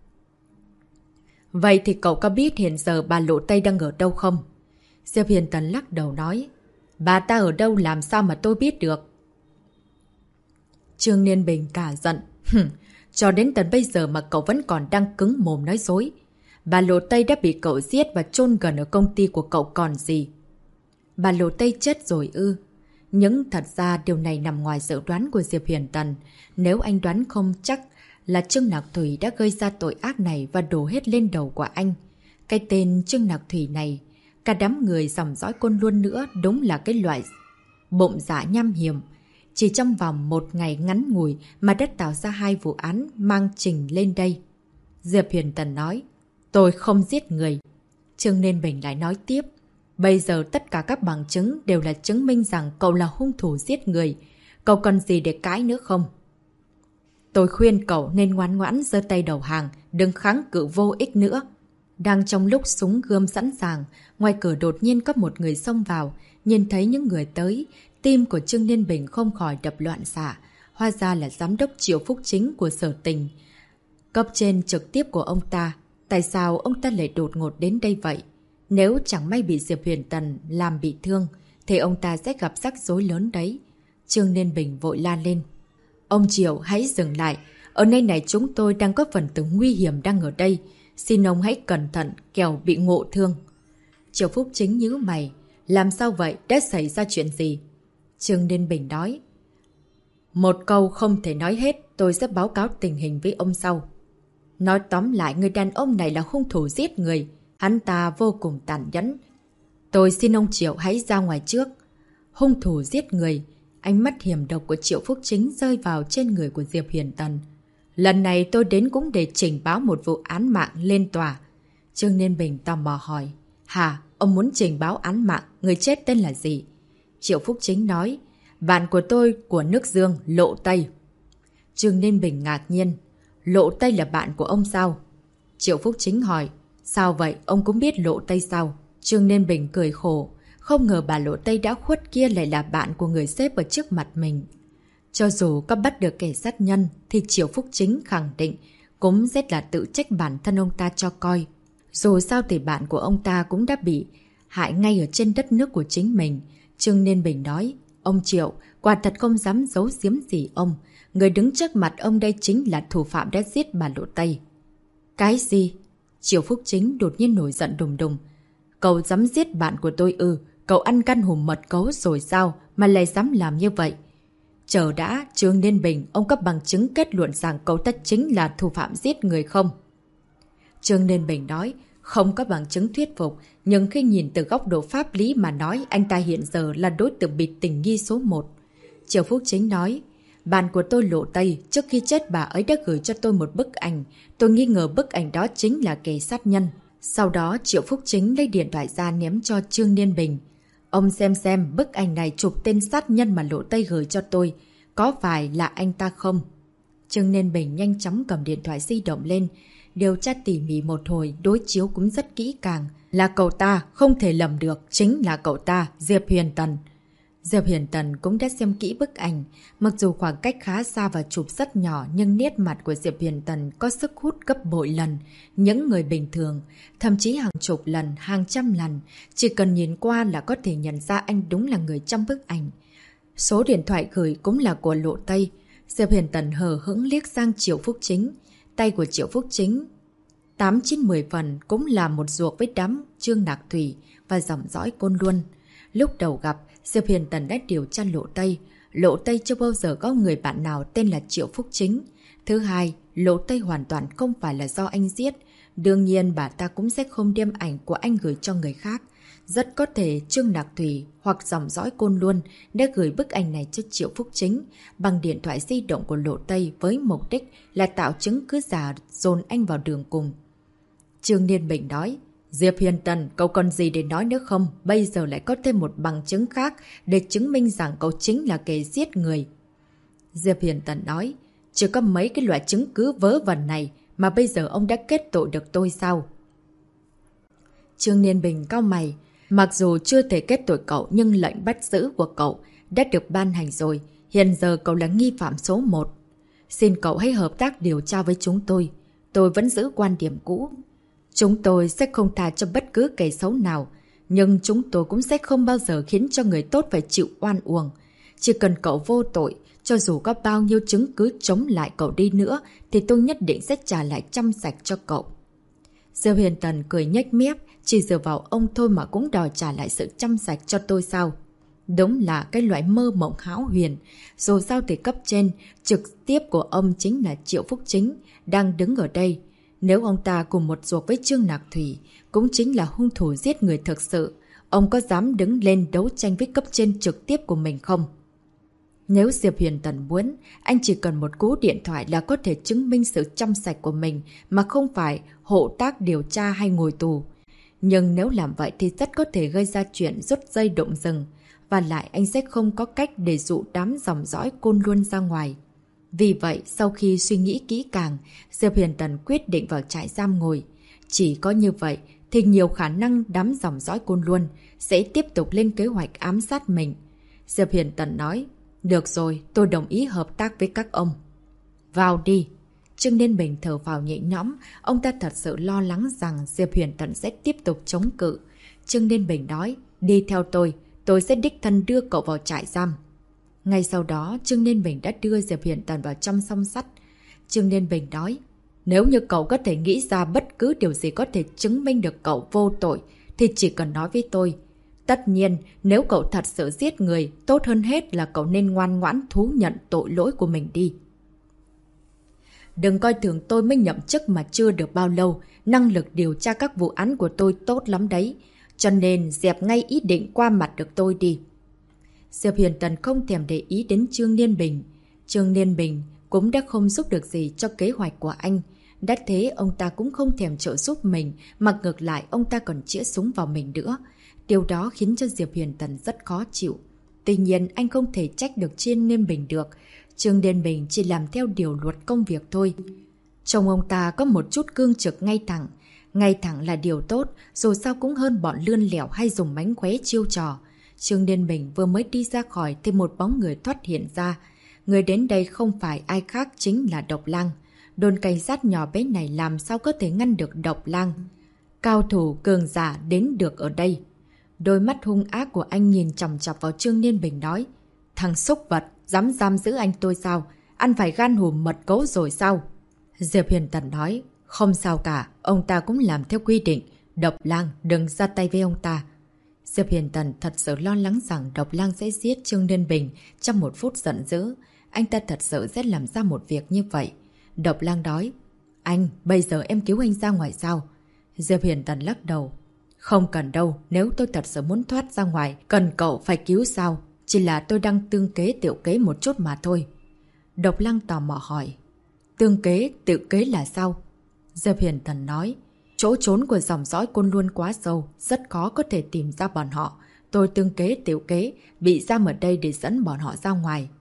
Vậy thì cậu có biết hiện giờ bà Lộ Tây đang ở đâu không? Diệp Huyền Tần lắc đầu nói. Bà ta ở đâu làm sao mà tôi biết được? Trương Liên Bình cả giận. Cho đến tận bây giờ mà cậu vẫn còn đang cứng mồm nói dối. Bà Lộ Tây đã bị cậu giết và chôn gần ở công ty của cậu còn gì. Bà Lộ Tây chết rồi ư? Nhưng thật ra điều này nằm ngoài dự đoán của Diệp Huyền Tần. Nếu anh đoán không chắc là Trương Nặc Thủy đã gây ra tội ác này và đổ hết lên đầu của anh. Cái tên Trương Nặc Thủy này, cả đám người dòng dõi Côn Luân nữa đúng là cái loại bụng dạ nham hiểm. Chỉ trong vòng 1 ngày ngắn ngủi mà đã tạo ra 2 vụ án mang trình lên đây. Diệp Huyền Tần nói, tôi không giết người. Trương Nên Bình lại nói tiếp, bây giờ tất cả các bằng chứng đều là chứng minh rằng cậu là hung thủ giết người. Cậu cần gì để cãi nữa không? Tôi khuyên cậu nên ngoan ngoãn giơ tay đầu hàng, đừng kháng cự vô ích nữa. Đang trong lúc súng gươm sẵn sàng, ngoài cửa đột nhiên có một người xông vào, nhìn thấy những người tới, tim của Trương Nên Bình không khỏi đập loạn xạ. Hóa ra là giám đốc Triệu Phúc Chính của Sở Tình. Cấp trên trực tiếp của ông ta, tại sao ông ta lại đột ngột đến đây vậy? Nếu chẳng may bị Diệp Huyền Tần làm bị thương, thì ông ta sẽ gặp rắc rối lớn đấy. Trương Nên Bình vội la lên. Ông Triệu hãy dừng lại, ở nơi này chúng tôi đang có phần tử nguy hiểm đang ở đây. Xin ông hãy cẩn thận, kẻo bị ngộ thương. Triệu Phúc Chính nhíu mày, làm sao vậy, đã xảy ra chuyện gì? Trương Nên Bình nói. Một câu không thể nói hết, tôi sẽ báo cáo tình hình với ông sau. Nói tóm lại, người đàn ông này là hung thủ giết người. Hắn ta vô cùng tàn nhẫn. Tôi xin ông Triệu hãy ra ngoài trước. Hung thủ giết người. Ánh mắt hiểm độc của Triệu Phúc Chính rơi vào trên người của Diệp Huyền Tần. Lần này tôi đến cũng để trình báo một vụ án mạng lên tòa. Trương Nên Bình tò mò hỏi. Hả, ông muốn trình báo án mạng, người chết tên là gì? Triệu Phúc Chính nói. Bạn của tôi của nước Dương, Lộ Tây. Trương Nên Bình ngạc nhiên. Lộ Tây là bạn của ông sao? Triệu Phúc Chính hỏi. Sao vậy, ông cũng biết Lộ Tây sao? Trương Nên Bình cười khổ. Không ngờ bà Lộ Tây đã khuất kia lại là bạn của người sếp ở trước mặt mình. Cho dù có bắt được kẻ sát nhân, thì Triệu Phúc Chính khẳng định cũng rất là tự trách bản thân ông ta cho coi. Dù sao thì bạn của ông ta cũng đã bị hại ngay ở trên đất nước của chính mình. Trương Nên Bình nói. Ông Triệu, quả thật không dám giấu giếm gì ông. Người đứng trước mặt ông đây chính là thủ phạm đã giết bà Lộ Tây. Cái gì? Triệu Phúc Chính đột nhiên nổi giận đùng đùng. Cậu dám giết bạn của tôi ư? Cậu ăn căn hùm mật gấu rồi sao mà lại dám làm như vậy? Chờ đã, Trương Nên Bình, ông có bằng chứng kết luận rằng cậu ta chính là thủ phạm giết người không? Trương Nên Bình nói, không có bằng chứng thuyết phục, nhưng khi nhìn từ góc độ pháp lý mà nói, anh ta hiện giờ là đối tượng bị tình nghi số 1. Triệu Phúc Chính nói, bạn của tôi Lộ Tây, trước khi chết bà ấy đã gửi cho tôi một bức ảnh. Tôi nghi ngờ bức ảnh đó chính là kẻ sát nhân. Sau đó Triệu Phúc Chính lấy điện thoại ra ném cho Trương Nên Bình. Ông xem bức ảnh này chụp tên sát nhân mà Lộ Tây gửi cho tôi. Có phải là anh ta không? Trương Nên Bình nhanh chóng cầm điện thoại di động lên. Điều tra tỉ mỉ một hồi, đối chiếu cũng rất kỹ càng. Là cậu ta, không thể lầm được, chính là cậu ta, Diệp Huyền Tần. Diệp Huyền Tần cũng đã xem kỹ bức ảnh. Mặc dù khoảng cách khá xa và chụp rất nhỏ, nhưng nét mặt của Diệp Huyền Tần có sức hút gấp bội lần. Những người bình thường, thậm chí hàng chục lần, hàng trăm lần, chỉ cần nhìn qua là có thể nhận ra anh đúng là người trong bức ảnh. Số điện thoại gửi cũng là của Lộ Tây. Diệp Huyền Tần hờ hững liếc sang Triệu Phúc Chính. Tay của Triệu Phúc Chính 8-10 phần cũng là một ruột với đám Trương Nạc Thủy và dòng dõi Côn Luân. Lúc đầu gặp, Diệp Huyền Tần đã điều tra Lộ Tây. Lộ Tây chưa bao giờ có người bạn nào tên là Triệu Phúc Chính. Thứ hai, Lộ Tây hoàn toàn không phải là do anh giết. Đương nhiên bà ta cũng sẽ không đem ảnh của anh gửi cho người khác. Rất có thể Trương Nạc Thủy hoặc dòng dõi Côn Luân đã gửi bức ảnh này cho Triệu Phúc Chính bằng điện thoại di động của Lộ Tây với mục đích là tạo chứng cứ giả dồn anh vào đường cùng. Trương Nên Bình nói, Diệp Huyền Tần, cậu còn gì để nói nữa không? Bây giờ lại có thêm một bằng chứng khác để chứng minh rằng cậu chính là kẻ giết người. Diệp Huyền Tần nói, chỉ có mấy cái loại chứng cứ vớ vẩn này mà bây giờ ông đã kết tội được tôi sao? Trương Nên Bình cau mày. Mặc dù chưa thể kết tội cậu nhưng lệnh bắt giữ của cậu đã được ban hành rồi. Hiện giờ cậu là nghi phạm số 1. Xin cậu hãy hợp tác điều tra với chúng tôi. Tôi vẫn giữ quan điểm cũ. Chúng tôi sẽ không tha cho bất cứ kẻ xấu nào. Nhưng chúng tôi cũng sẽ không bao giờ khiến cho người tốt phải chịu oan uổng. Chỉ cần cậu vô tội, cho dù có bao nhiêu chứng cứ chống lại cậu đi nữa, thì tôi nhất định sẽ trả lại trong sạch cho cậu. Diệp Huyền Tần cười nhếch mép, chỉ dựa vào ông thôi mà cũng đòi trả lại sự trong sạch cho tôi sao? Đúng là cái loại mơ mộng hão huyền. Dù sao thì cấp trên, trực tiếp của ông chính là Triệu Phúc Chính, đang đứng ở đây. Nếu ông ta cùng một ruột với Trương Nạc Thủy, cũng chính là hung thủ giết người thực sự, ông có dám đứng lên đấu tranh với cấp trên trực tiếp của mình không? Nếu Diệp Huyền Tần muốn, anh chỉ cần một cú điện thoại là có thể chứng minh sự trong sạch của mình mà không phải hộ tác điều tra hay ngồi tù. Nhưng nếu làm vậy thì rất có thể gây ra chuyện rút dây động rừng. Và lại anh sẽ không có cách để dụ đám dòng dõi Côn Luân ra ngoài. Vì vậy, sau khi suy nghĩ kỹ càng, Diệp Huyền Tần quyết định vào trại giam ngồi. Chỉ có như vậy thì nhiều khả năng đám dòng dõi Côn Luân sẽ tiếp tục lên kế hoạch ám sát mình. Diệp Huyền Tần nói, được rồi, tôi đồng ý hợp tác với các ông. Vào đi. Trương Liên Bình thở vào nhẹ nhõm, ông ta thật sự lo lắng rằng Diệp Huyền Tần sẽ tiếp tục chống cự. Trương Liên Bình nói, đi theo tôi sẽ đích thân đưa cậu vào trại giam. Ngay sau đó, Trương Liên Bình đã đưa Diệp Huyền Tần vào trong song sắt. Trương Liên Bình nói, nếu như cậu có thể nghĩ ra bất cứ điều gì có thể chứng minh được cậu vô tội, thì chỉ cần nói với tôi. Tất nhiên, nếu cậu thật sự giết người, tốt hơn hết là cậu nên ngoan ngoãn thú nhận tội lỗi của mình đi. Đừng coi thường tôi mới nhậm chức mà chưa được bao lâu, năng lực điều tra các vụ án của tôi tốt lắm đấy. Cho nên dẹp ngay ý định qua mặt được tôi đi. Diệp Huyền Tần không thèm để ý đến Trương Liên Bình. Trương Liên Bình cũng đã không giúp được gì cho kế hoạch của anh. Đã thế ông ta cũng không thèm trợ giúp mình, mà ngược lại ông ta còn chĩa súng vào mình nữa. Điều đó khiến cho Diệp Huyền Tần rất khó chịu. Tuy nhiên anh không thể trách được Trương Liên Bình được. Trương Liên Bình chỉ làm theo điều luật công việc thôi. Trông ông ta có một chút cương trực ngay thẳng. Ngay thẳng là điều tốt, dù sao cũng hơn bọn lươn lẻo hay dùng mánh khóe chiêu trò. Trương Liên Bình vừa mới đi ra khỏi thì một bóng người thoát hiện ra. Người đến đây không phải ai khác chính là Độc Lang. Đồn cảnh sát nhỏ bé này làm sao có thể ngăn được Độc Lang. Cao thủ cường giả đến được ở đây. Đôi mắt hung ác của anh nhìn chằm chằm vào Trương Liên Bình nói, thằng xúc vật, dám giam giữ anh tôi sao? Ăn phải gan hùm mật gấu rồi sao? Diệp Huyền Tần nói, không sao cả, ông ta cũng làm theo quy định. Độc Lang, đừng ra tay với ông ta. Diệp Huyền Tần thật sự lo lắng rằng Độc Lang sẽ giết Trương Liên Bình trong một phút giận dữ. Anh ta thật sự sẽ làm ra một việc như vậy. Độc Lang nói, anh, bây giờ em cứu anh ra ngoài sao? Diệp Huyền Tần lắc đầu. Không cần đâu, nếu tôi thật sự muốn thoát ra ngoài, cần cậu phải cứu sao? Chỉ là tôi đang tương kế tiểu kế một chút mà thôi. Độc Lang tò mò hỏi. Tương kế, tiểu kế là sao? Diệp Huyền Tần nói. Chỗ trốn của dòng dõi Côn Luân quá sâu, rất khó có thể tìm ra bọn họ. Tôi tương kế tiểu kế, bị giam ở đây để dẫn bọn họ ra ngoài.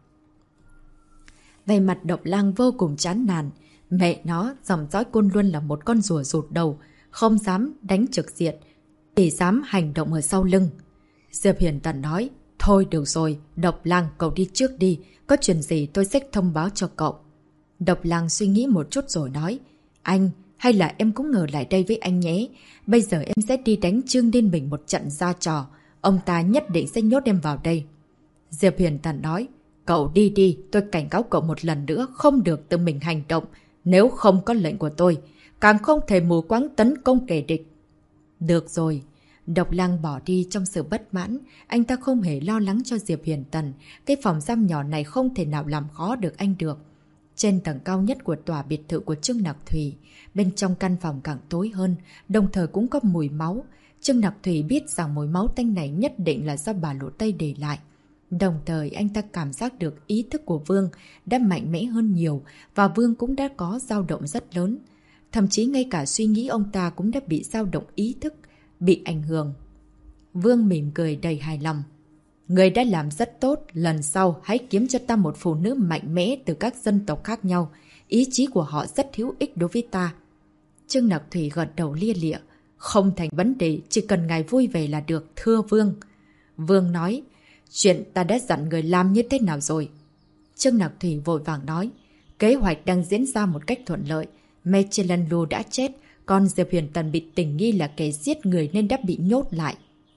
Về mặt Độc Lang vô cùng chán nản. Mẹ nó, dòng dõi Côn Luân là một con rùa rụt đầu, không dám đánh trực diện, chỉ dám hành động ở sau lưng. Diệp Huyền Tần nói, thôi được rồi, Độc Lang cậu đi trước đi, có chuyện gì tôi sẽ thông báo cho cậu. Độc Lang suy nghĩ một chút rồi nói, anh, hay là em cũng ngờ lại đây với anh nhé. Bây giờ em sẽ đi đánh Trương Liên Bình một trận ra trò, ông ta nhất định sẽ nhốt em vào đây. Diệp Huyền Tần nói, cậu đi đi, tôi cảnh cáo cậu một lần nữa không được tự mình hành động, nếu không có lệnh của tôi, càng không thể mù quáng tấn công kẻ địch. Được rồi. Độc Lang bỏ đi trong sự bất mãn, anh ta không hề lo lắng cho Diệp Huyền Tần, cái phòng giam nhỏ này không thể nào làm khó được anh được. Trên tầng cao nhất của tòa biệt thự của Trương Nặc Thủy, bên trong căn phòng càng tối hơn, đồng thời cũng có mùi máu. Trương Nặc Thủy biết rằng mùi máu tanh này nhất định là do bà Lộ Tây để lại. Đồng thời anh ta cảm giác được ý thức của Vương đã mạnh mẽ hơn nhiều và Vương cũng đã có dao động rất lớn. Thậm chí ngay cả suy nghĩ ông ta cũng đã bị dao động ý thức, bị ảnh hưởng. Vương mỉm cười đầy hài lòng. Người đã làm rất tốt, lần sau hãy kiếm cho ta một phụ nữ mạnh mẽ từ các dân tộc khác nhau. Ý chí của họ rất hữu ích đối với ta. Trương Nặc Thủy gật đầu lia lịa. Không thành vấn đề, chỉ cần ngài vui vẻ là được, thưa Vương. Vương nói, chuyện ta đã dặn người làm như thế nào rồi? Trương Nặc Thủy vội vàng nói, kế hoạch đang diễn ra một cách thuận lợi. Mechelin Lu đã chết, còn Diệp Huyền Tần bị tình nghi là kẻ giết người nên đã bị nhốt lại.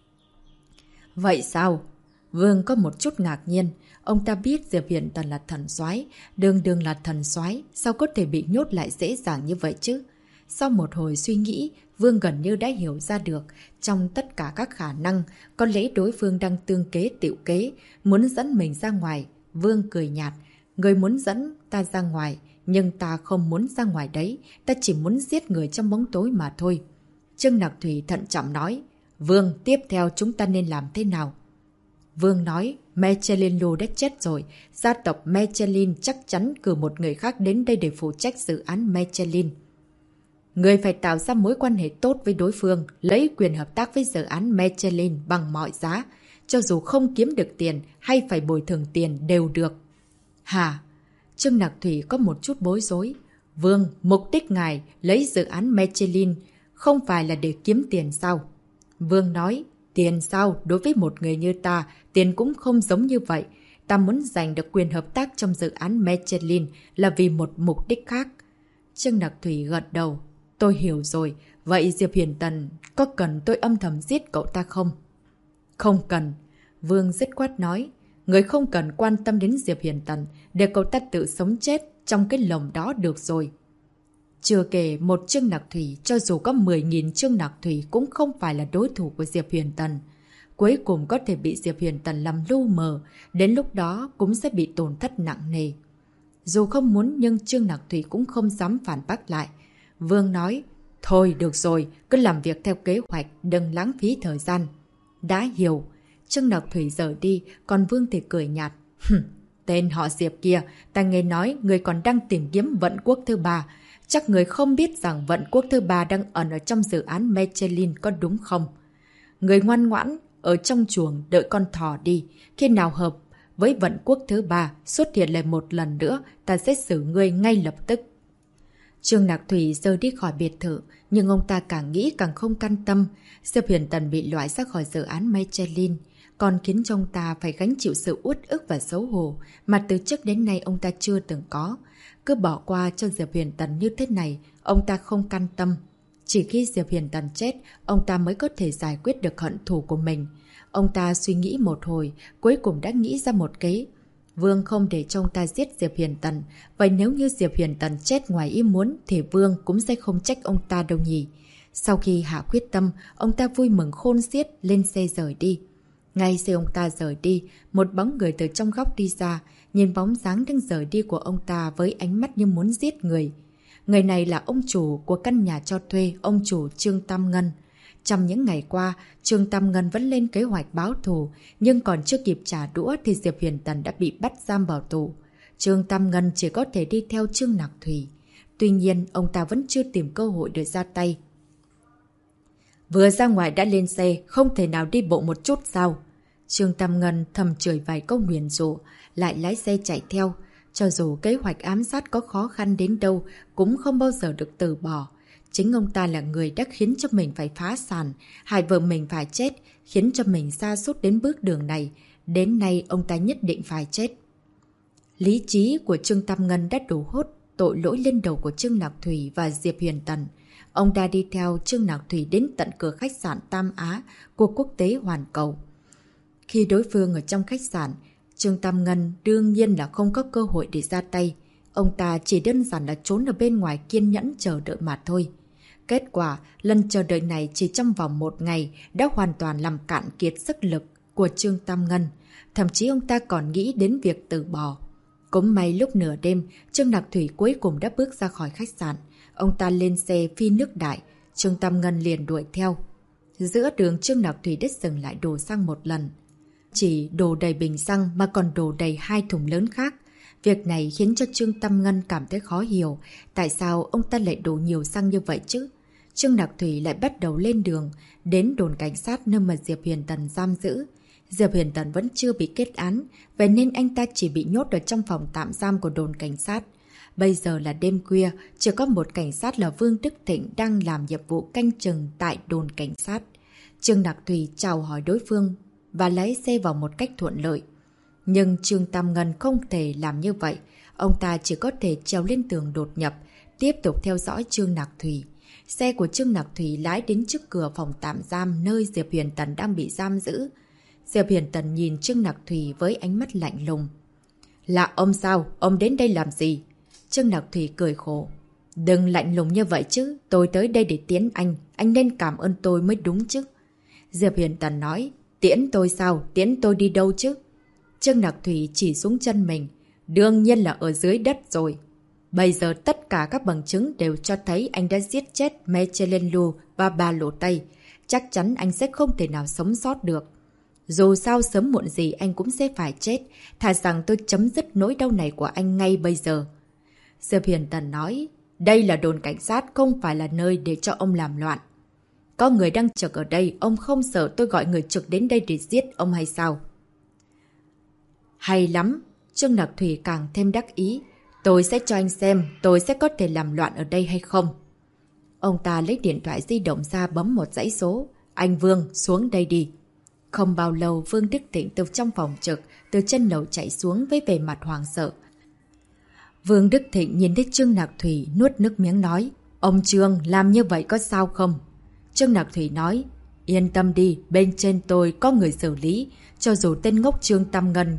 Vậy sao? Vương có một chút ngạc nhiên. Ông ta biết Diệp Huyền Tần là thần soái, đường là thần soái, sao có thể bị nhốt lại dễ dàng như vậy chứ? Sau một hồi suy nghĩ, Vương gần như đã hiểu ra được, trong tất cả các khả năng, có lẽ đối phương đang tương kế tiểu kế, muốn dẫn mình ra ngoài. Vương cười nhạt, người muốn dẫn ta ra ngoài, nhưng ta không muốn ra ngoài đấy, ta chỉ muốn giết người trong bóng tối mà thôi. Trương Nặc Thủy thận trọng nói, Vương, tiếp theo chúng ta nên làm thế nào? Vương nói, Mechelin Lu đã chết rồi. Gia tộc Mechelin chắc chắn cử một người khác đến đây để phụ trách dự án Mechelin. Người phải tạo ra mối quan hệ tốt với đối phương, lấy quyền hợp tác với dự án Mechelin bằng mọi giá. Cho dù không kiếm được tiền hay phải bồi thường tiền đều được. Hả? Trương Nặc Thủy có một chút bối rối. Vương, mục đích ngài lấy dự án Mechelin không phải là để kiếm tiền sao? Vương nói, tiền sao? Đối với một người như ta, tiền cũng không giống như vậy. Ta muốn giành được quyền hợp tác trong dự án Mechelin là vì một mục đích khác. Trương Nặc Thủy gật đầu. Tôi hiểu rồi. Vậy Diệp Huyền Tần có cần tôi âm thầm giết cậu ta không? Không cần. Vương dứt khoát nói. Người không cần quan tâm đến Diệp Huyền Tần, để cậu ta tự sống chết trong cái lồng đó được rồi. Chưa kể một Trương Nặc Thủy, cho dù có 10.000 Trương Nặc Thủy cũng không phải là đối thủ của Diệp Huyền Tần. Cuối cùng có thể bị Diệp Huyền Tần làm lu mờ, đến lúc đó cũng sẽ bị tổn thất nặng nề. Dù không muốn nhưng Trương Nặc Thủy cũng không dám phản bác lại. Vương nói, thôi được rồi, cứ làm việc theo kế hoạch, đừng lãng phí thời gian. Đã hiểu. Trương Nặc Thủy rời đi, còn Vương thì cười nhạt. Tên họ Diệp kia, ta nghe nói người còn đang tìm kiếm vận quốc thứ ba. Chắc người không biết rằng vận quốc thứ ba đang ẩn ở trong dự án Mechelin có đúng không? Người ngoan ngoãn, ở trong chuồng đợi con thỏ đi. Khi nào hợp với vận quốc thứ ba xuất hiện lại một lần nữa, ta sẽ xử ngươi ngay lập tức. Trương Nặc Thủy rời đi khỏi biệt thự, nhưng ông ta càng nghĩ càng không can tâm. Diệp Huyền Tần bị loại ra khỏi dự án Mechelin, còn khiến cho ông ta phải gánh chịu sự uất ức và xấu hổ mà từ trước đến nay ông ta chưa từng có. Cứ bỏ qua cho Diệp Huyền Tần như thế này, ông ta không can tâm. Chỉ khi Diệp Huyền Tần chết, ông ta mới có thể giải quyết được hận thù của mình. Ông ta suy nghĩ một hồi, cuối cùng đã nghĩ ra một kế. Vương không để cho ông ta giết Diệp Huyền Tần. Vậy nếu như Diệp Huyền Tần chết ngoài ý muốn thì Vương cũng sẽ không trách ông ta đâu nhỉ. Sau khi hạ quyết tâm, ông ta vui mừng khôn xiết lên xe rời đi. Ngay khi ông ta rời đi, một bóng người từ trong góc đi ra, nhìn bóng dáng đang rời đi của ông ta với ánh mắt như muốn giết người. Người này là ông chủ của căn nhà cho thuê, ông chủ Trương Tam Ngân. Trong những ngày qua, Trương Tam Ngân vẫn lên kế hoạch báo thù, nhưng còn chưa kịp trả đũa thì Diệp Huyền Tần đã bị bắt giam vào tù. Trương Tam Ngân chỉ có thể đi theo Trương Nặc Thủy. Tuy nhiên, ông ta vẫn chưa tìm cơ hội để ra tay. Vừa ra ngoài đã lên xe, không thể nào đi bộ một chút sao? Trương Tam Ngân thầm chửi vài câu nguyền rủa, lại lái xe chạy theo. Cho dù kế hoạch ám sát có khó khăn đến đâu, cũng không bao giờ được từ bỏ. Chính ông ta là người đã khiến cho mình phải phá sản, hại vợ mình phải chết, khiến cho mình sa sút đến bước đường này. Đến nay ông ta nhất định phải chết. Lý trí của Trương Tam Ngân đã đổ hốt tội lỗi lên đầu của Trương Nặc Thủy và Diệp Huyền Tần. Ông ta đi theo Trương Nặc Thủy đến tận cửa khách sạn Tam Á của Quốc tế Hoàn Cầu. Khi đối phương ở trong khách sạn, Trương Tam Ngân đương nhiên là không có cơ hội để ra tay. Ông ta chỉ đơn giản là trốn ở bên ngoài kiên nhẫn chờ đợi mà thôi. Kết quả, lần chờ đợi này chỉ trong vòng một ngày đã hoàn toàn làm cạn kiệt sức lực của Trương Tam Ngân. Thậm chí ông ta còn nghĩ đến việc từ bỏ. Cũng may lúc nửa đêm, Trương Nặc Thủy cuối cùng đã bước ra khỏi khách sạn. Ông ta lên xe phi nước đại, Trương Tam Ngân liền đuổi theo. Giữa đường Trương Nặc Thủy đã dừng lại đổ xăng một lần. Chỉ đổ đầy bình xăng mà còn đổ đầy 2 thùng lớn khác. Việc này khiến cho Trương Tam Ngân cảm thấy khó hiểu. Tại sao ông ta lại đổ nhiều xăng như vậy chứ? Trương Nặc Thủy lại bắt đầu lên đường, đến đồn cảnh sát nơi mà Diệp Huyền Tần giam giữ. Diệp Huyền Tần vẫn chưa bị kết án, vậy nên anh ta chỉ bị nhốt ở trong phòng tạm giam của đồn cảnh sát. Bây giờ là đêm khuya, chỉ có một cảnh sát là Vương Đức Thịnh đang làm nhiệm vụ canh chừng tại đồn cảnh sát. Trương Nặc Thủy chào hỏi đối phương và lái xe vào một cách thuận lợi. Nhưng Trương Tam Ngân không thể làm như vậy. Ông ta chỉ có thể trèo lên tường đột nhập, tiếp tục theo dõi Trương Nặc Thủy. Xe của Trương Nặc Thủy lái đến trước cửa phòng tạm giam nơi Diệp Huyền Tần đang bị giam giữ. Diệp Huyền Tần nhìn Trương Nặc Thủy với ánh mắt lạnh lùng. Là ông sao? Ông đến đây làm gì? Trương Nặc Thủy cười khổ. Đừng lạnh lùng như vậy chứ. Tôi tới đây để tiễn anh nên cảm ơn tôi mới đúng chứ. Diệp Huyền Tần nói. Tiễn tôi sao? Tiễn tôi đi đâu chứ? Trương Nặc Thủy chỉ xuống chân mình. Đương nhiên là ở dưới đất rồi. Bây giờ tất cả các bằng chứng đều cho thấy anh đã giết chết Mechelin Lu và bà Lộ Tây. Chắc chắn anh sẽ không thể nào sống sót được. Dù sao sớm muộn gì anh cũng sẽ phải chết. Thà rằng tôi chấm dứt nỗi đau này của anh ngay bây giờ. Diệp Hiền Tần nói, đây là đồn cảnh sát, không phải là nơi để cho ông làm loạn. Có người đang trực ở đây, ông không sợ tôi gọi người trực đến đây để giết ông hay sao? Hay lắm, Trương Nặc Thủy càng thêm đắc ý. Tôi sẽ cho anh xem tôi sẽ có thể làm loạn ở đây hay không. Ông ta lấy điện thoại di động ra bấm một dãy số. Anh Vương, xuống đây đi. Không bao lâu Vương Đức Thịnh từ trong phòng trực, từ trên lầu chạy xuống với vẻ mặt hoảng sợ. Vương Đức Thịnh nhìn thấy Trương Nặc Thủy nuốt nước miếng nói, ông Trương, làm như vậy có sao không? Trương Nặc Thủy nói, yên tâm đi, bên trên tôi có người xử lý, cho dù tên ngốc Trương Tam Ngân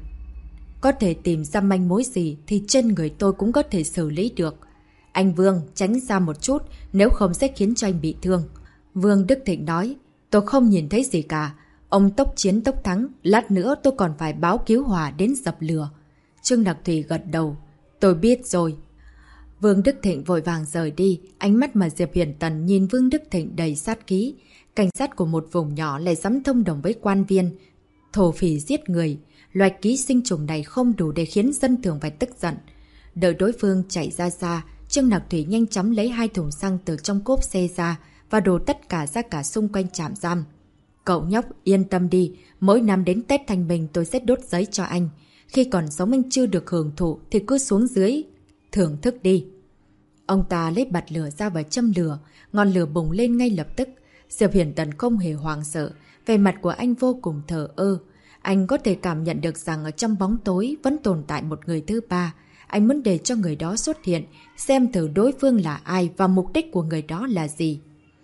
có thể tìm ra manh mối gì thì trên người tôi cũng có thể xử lý được. Anh Vương, tránh ra một chút, nếu không sẽ khiến cho anh bị thương. Vương Đức Thịnh nói, tôi không nhìn thấy gì cả. Ông tốc chiến tốc thắng, lát nữa tôi còn phải báo cứu hỏa đến dập lửa. Trương Nặc Thủy gật đầu, tôi biết rồi. Vương Đức Thịnh vội vàng rời đi, ánh mắt mà Diệp Hiền Tần nhìn Vương Đức Thịnh đầy sát khí. Cảnh sát của một vùng nhỏ lại dám thông đồng với quan viên, thổ phỉ giết người. Loài ký sinh trùng này không đủ để khiến dân thường phải tức giận. Đợi đối phương chạy ra xa, Trương Nặc Thủy nhanh chóng lấy 2 thùng xăng từ trong cốp xe ra và đổ tất cả ra cả xung quanh trạm giam. Cậu nhóc, yên tâm đi, mỗi năm đến Tết Thanh Minh tôi sẽ đốt giấy cho anh. Khi còn sống anh chưa được hưởng thụ thì cứ xuống dưới, thưởng thức đi. Ông ta lấy bạt lửa ra và châm lửa, ngọn lửa bùng lên ngay lập tức. Diệp Hiền Tần không hề hoảng sợ, vẻ mặt của anh vô cùng thờ ơ. Anh có thể cảm nhận được rằng ở trong bóng tối vẫn tồn tại một người thứ ba. Anh muốn để cho người đó xuất hiện, xem thử đối phương là ai và mục đích của người đó là gì.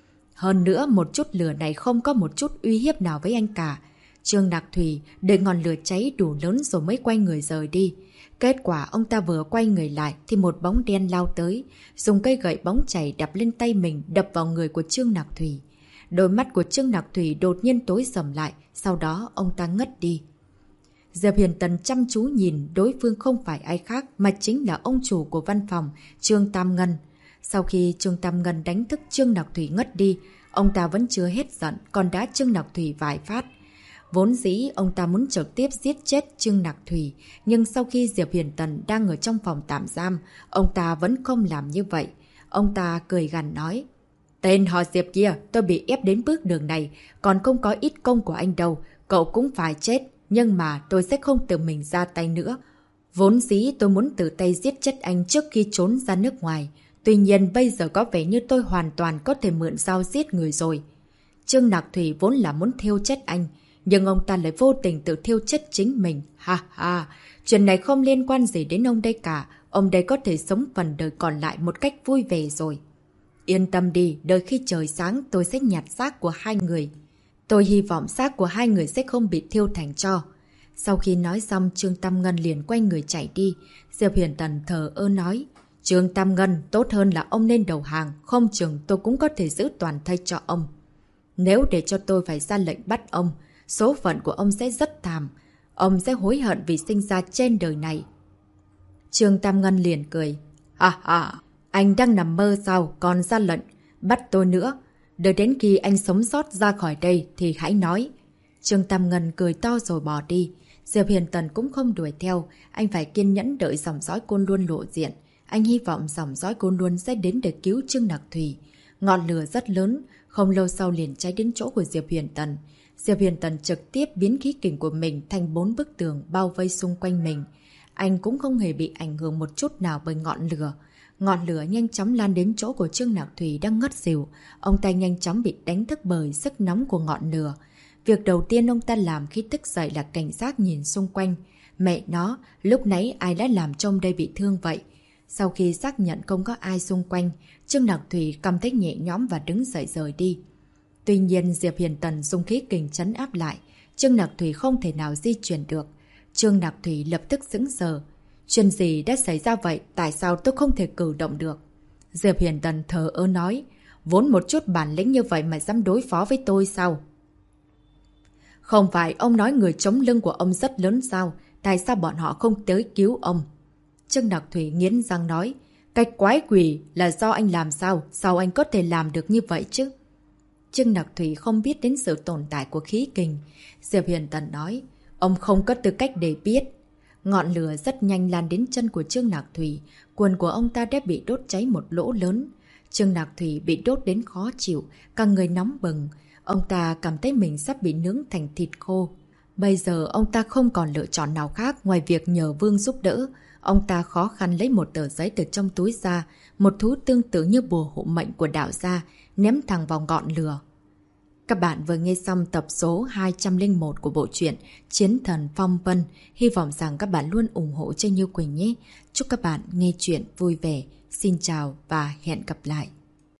Hơn nữa, một chút lửa này không có một chút uy hiếp nào với anh cả. Trương Nặc Thủy đợi ngọn lửa cháy đủ lớn rồi mới quay người rời đi. Kết quả ông ta vừa quay người lại thì một bóng đen lao tới, dùng cây gậy bóng chảy đập lên tay mình, đập vào người của Trương Nặc Thủy. Đôi mắt của Trương Nặc Thủy đột nhiên tối sầm lại, sau đó ông ta ngất đi. Diệp Hiền Tần chăm chú nhìn đối phương không phải ai khác mà chính là ông chủ của văn phòng, Trương Tam Ngân. Sau khi Trương Tam Ngân đánh thức Trương Nặc Thủy ngất đi, ông ta vẫn chưa hết giận, còn đá Trương Nặc Thủy vài phát. Vốn dĩ ông ta muốn trực tiếp giết chết Trương Nặc Thủy, nhưng sau khi Diệp Hiền Tần đang ở trong phòng tạm giam, ông ta vẫn không làm như vậy. Ông ta cười gằn nói, tên họ Diệp kia, tôi bị ép đến bước đường này, còn không có ít công của anh đâu, cậu cũng phải chết, nhưng mà tôi sẽ không tự mình ra tay nữa. Vốn dĩ tôi muốn tự tay giết chết anh trước khi trốn ra nước ngoài, tuy nhiên bây giờ có vẻ như tôi hoàn toàn có thể mượn dao giết người rồi. Trương Nặc Thủy vốn là muốn thiêu chết anh, nhưng ông ta lại vô tình tự thiêu chết chính mình. Ha ha, chuyện này không liên quan gì đến ông đây cả, ông đây có thể sống phần đời còn lại một cách vui vẻ rồi. Yên tâm đi, đợi khi trời sáng tôi sẽ nhặt xác của 2 người. Tôi hy vọng xác của 2 người sẽ không bị thiêu thành tro. Sau khi nói xong, Trương Tam Ngân liền quay người chạy đi. Diệp Hiền Tần thờ ơ nói, Trương Tam Ngân, tốt hơn là ông nên đầu hàng, không chừng tôi cũng có thể giữ toàn thây cho ông. Nếu để cho tôi phải ra lệnh bắt ông, số phận của ông sẽ rất thảm. Ông sẽ hối hận vì sinh ra trên đời này. Trương Tam Ngân liền cười, ha ha, anh đang nằm mơ sao, còn ra lệnh bắt tôi nữa. Đợi đến khi anh sống sót ra khỏi đây thì hãy nói. Trương Tam Ngân cười to rồi bỏ đi. Diệp Hiền Tần cũng không đuổi theo. Anh phải kiên nhẫn đợi dòng dõi Côn Luân lộ diện. Anh hy vọng dòng dõi Côn Luân sẽ đến để cứu Trương Nặc Thủy. Ngọn lửa rất lớn, không lâu sau liền cháy đến chỗ của Diệp Hiền Tần. Diệp Hiền Tần trực tiếp biến khí kình của mình thành 4 bức tường bao vây xung quanh mình. Anh cũng không hề bị ảnh hưởng một chút nào bởi ngọn lửa. Ngọn lửa nhanh chóng lan đến chỗ của Trương Nặc Thủy đang ngất xỉu. Ông ta nhanh chóng bị đánh thức bởi sức nóng của ngọn lửa. Việc đầu tiên ông ta làm khi thức dậy là cảnh giác nhìn xung quanh. Mẹ nó, lúc nãy ai đã làm trong đây bị thương vậy? Sau khi xác nhận không có ai xung quanh, Trương Nặc Thủy cảm thấy nhẹ nhõm và đứng dậy rời đi. Tuy nhiên Diệp Hiền Tần dùng khí kình trấn áp lại. Trương Nặc Thủy không thể nào di chuyển được. Trương Nặc Thủy lập tức sững sờ. Chuyện gì đã xảy ra vậy? Tại sao tôi không thể cử động được? Diệp Hiền Tần thờ ơ nói, vốn một chút bản lĩnh như vậy mà dám đối phó với tôi sao? Không phải ông nói người chống lưng của ông rất lớn sao? Tại sao bọn họ không tới cứu ông? Trương Nặc Thủy nghiến răng nói, cái quái quỷ là do anh làm sao? Sao anh có thể làm được như vậy chứ? Trương Nặc Thủy không biết đến sự tồn tại của khí kình. Diệp Huyền Tần nói, ông không có tư cách để biết. Ngọn lửa rất nhanh lan đến chân của Trương Nặc Thủy. Quần của ông ta đã bị đốt cháy một lỗ lớn. Trương Nặc Thủy bị đốt đến khó chịu, cả người nóng bừng. Ông ta cảm thấy mình sắp bị nướng thành thịt khô. Bây giờ ông ta không còn lựa chọn nào khác ngoài việc nhờ Vương giúp đỡ. Ông ta khó khăn lấy một tờ giấy từ trong túi ra, một thứ tương tự như bùa hộ mệnh của đạo gia, ném thẳng vào ngọn lửa. Các bạn vừa nghe xong tập số 201 của bộ truyện Chiến Thần Phong Vân. Hy vọng rằng các bạn luôn ủng hộ cho Như Quỳnh nhé. Chúc các bạn nghe chuyện vui vẻ. Xin chào và hẹn gặp lại.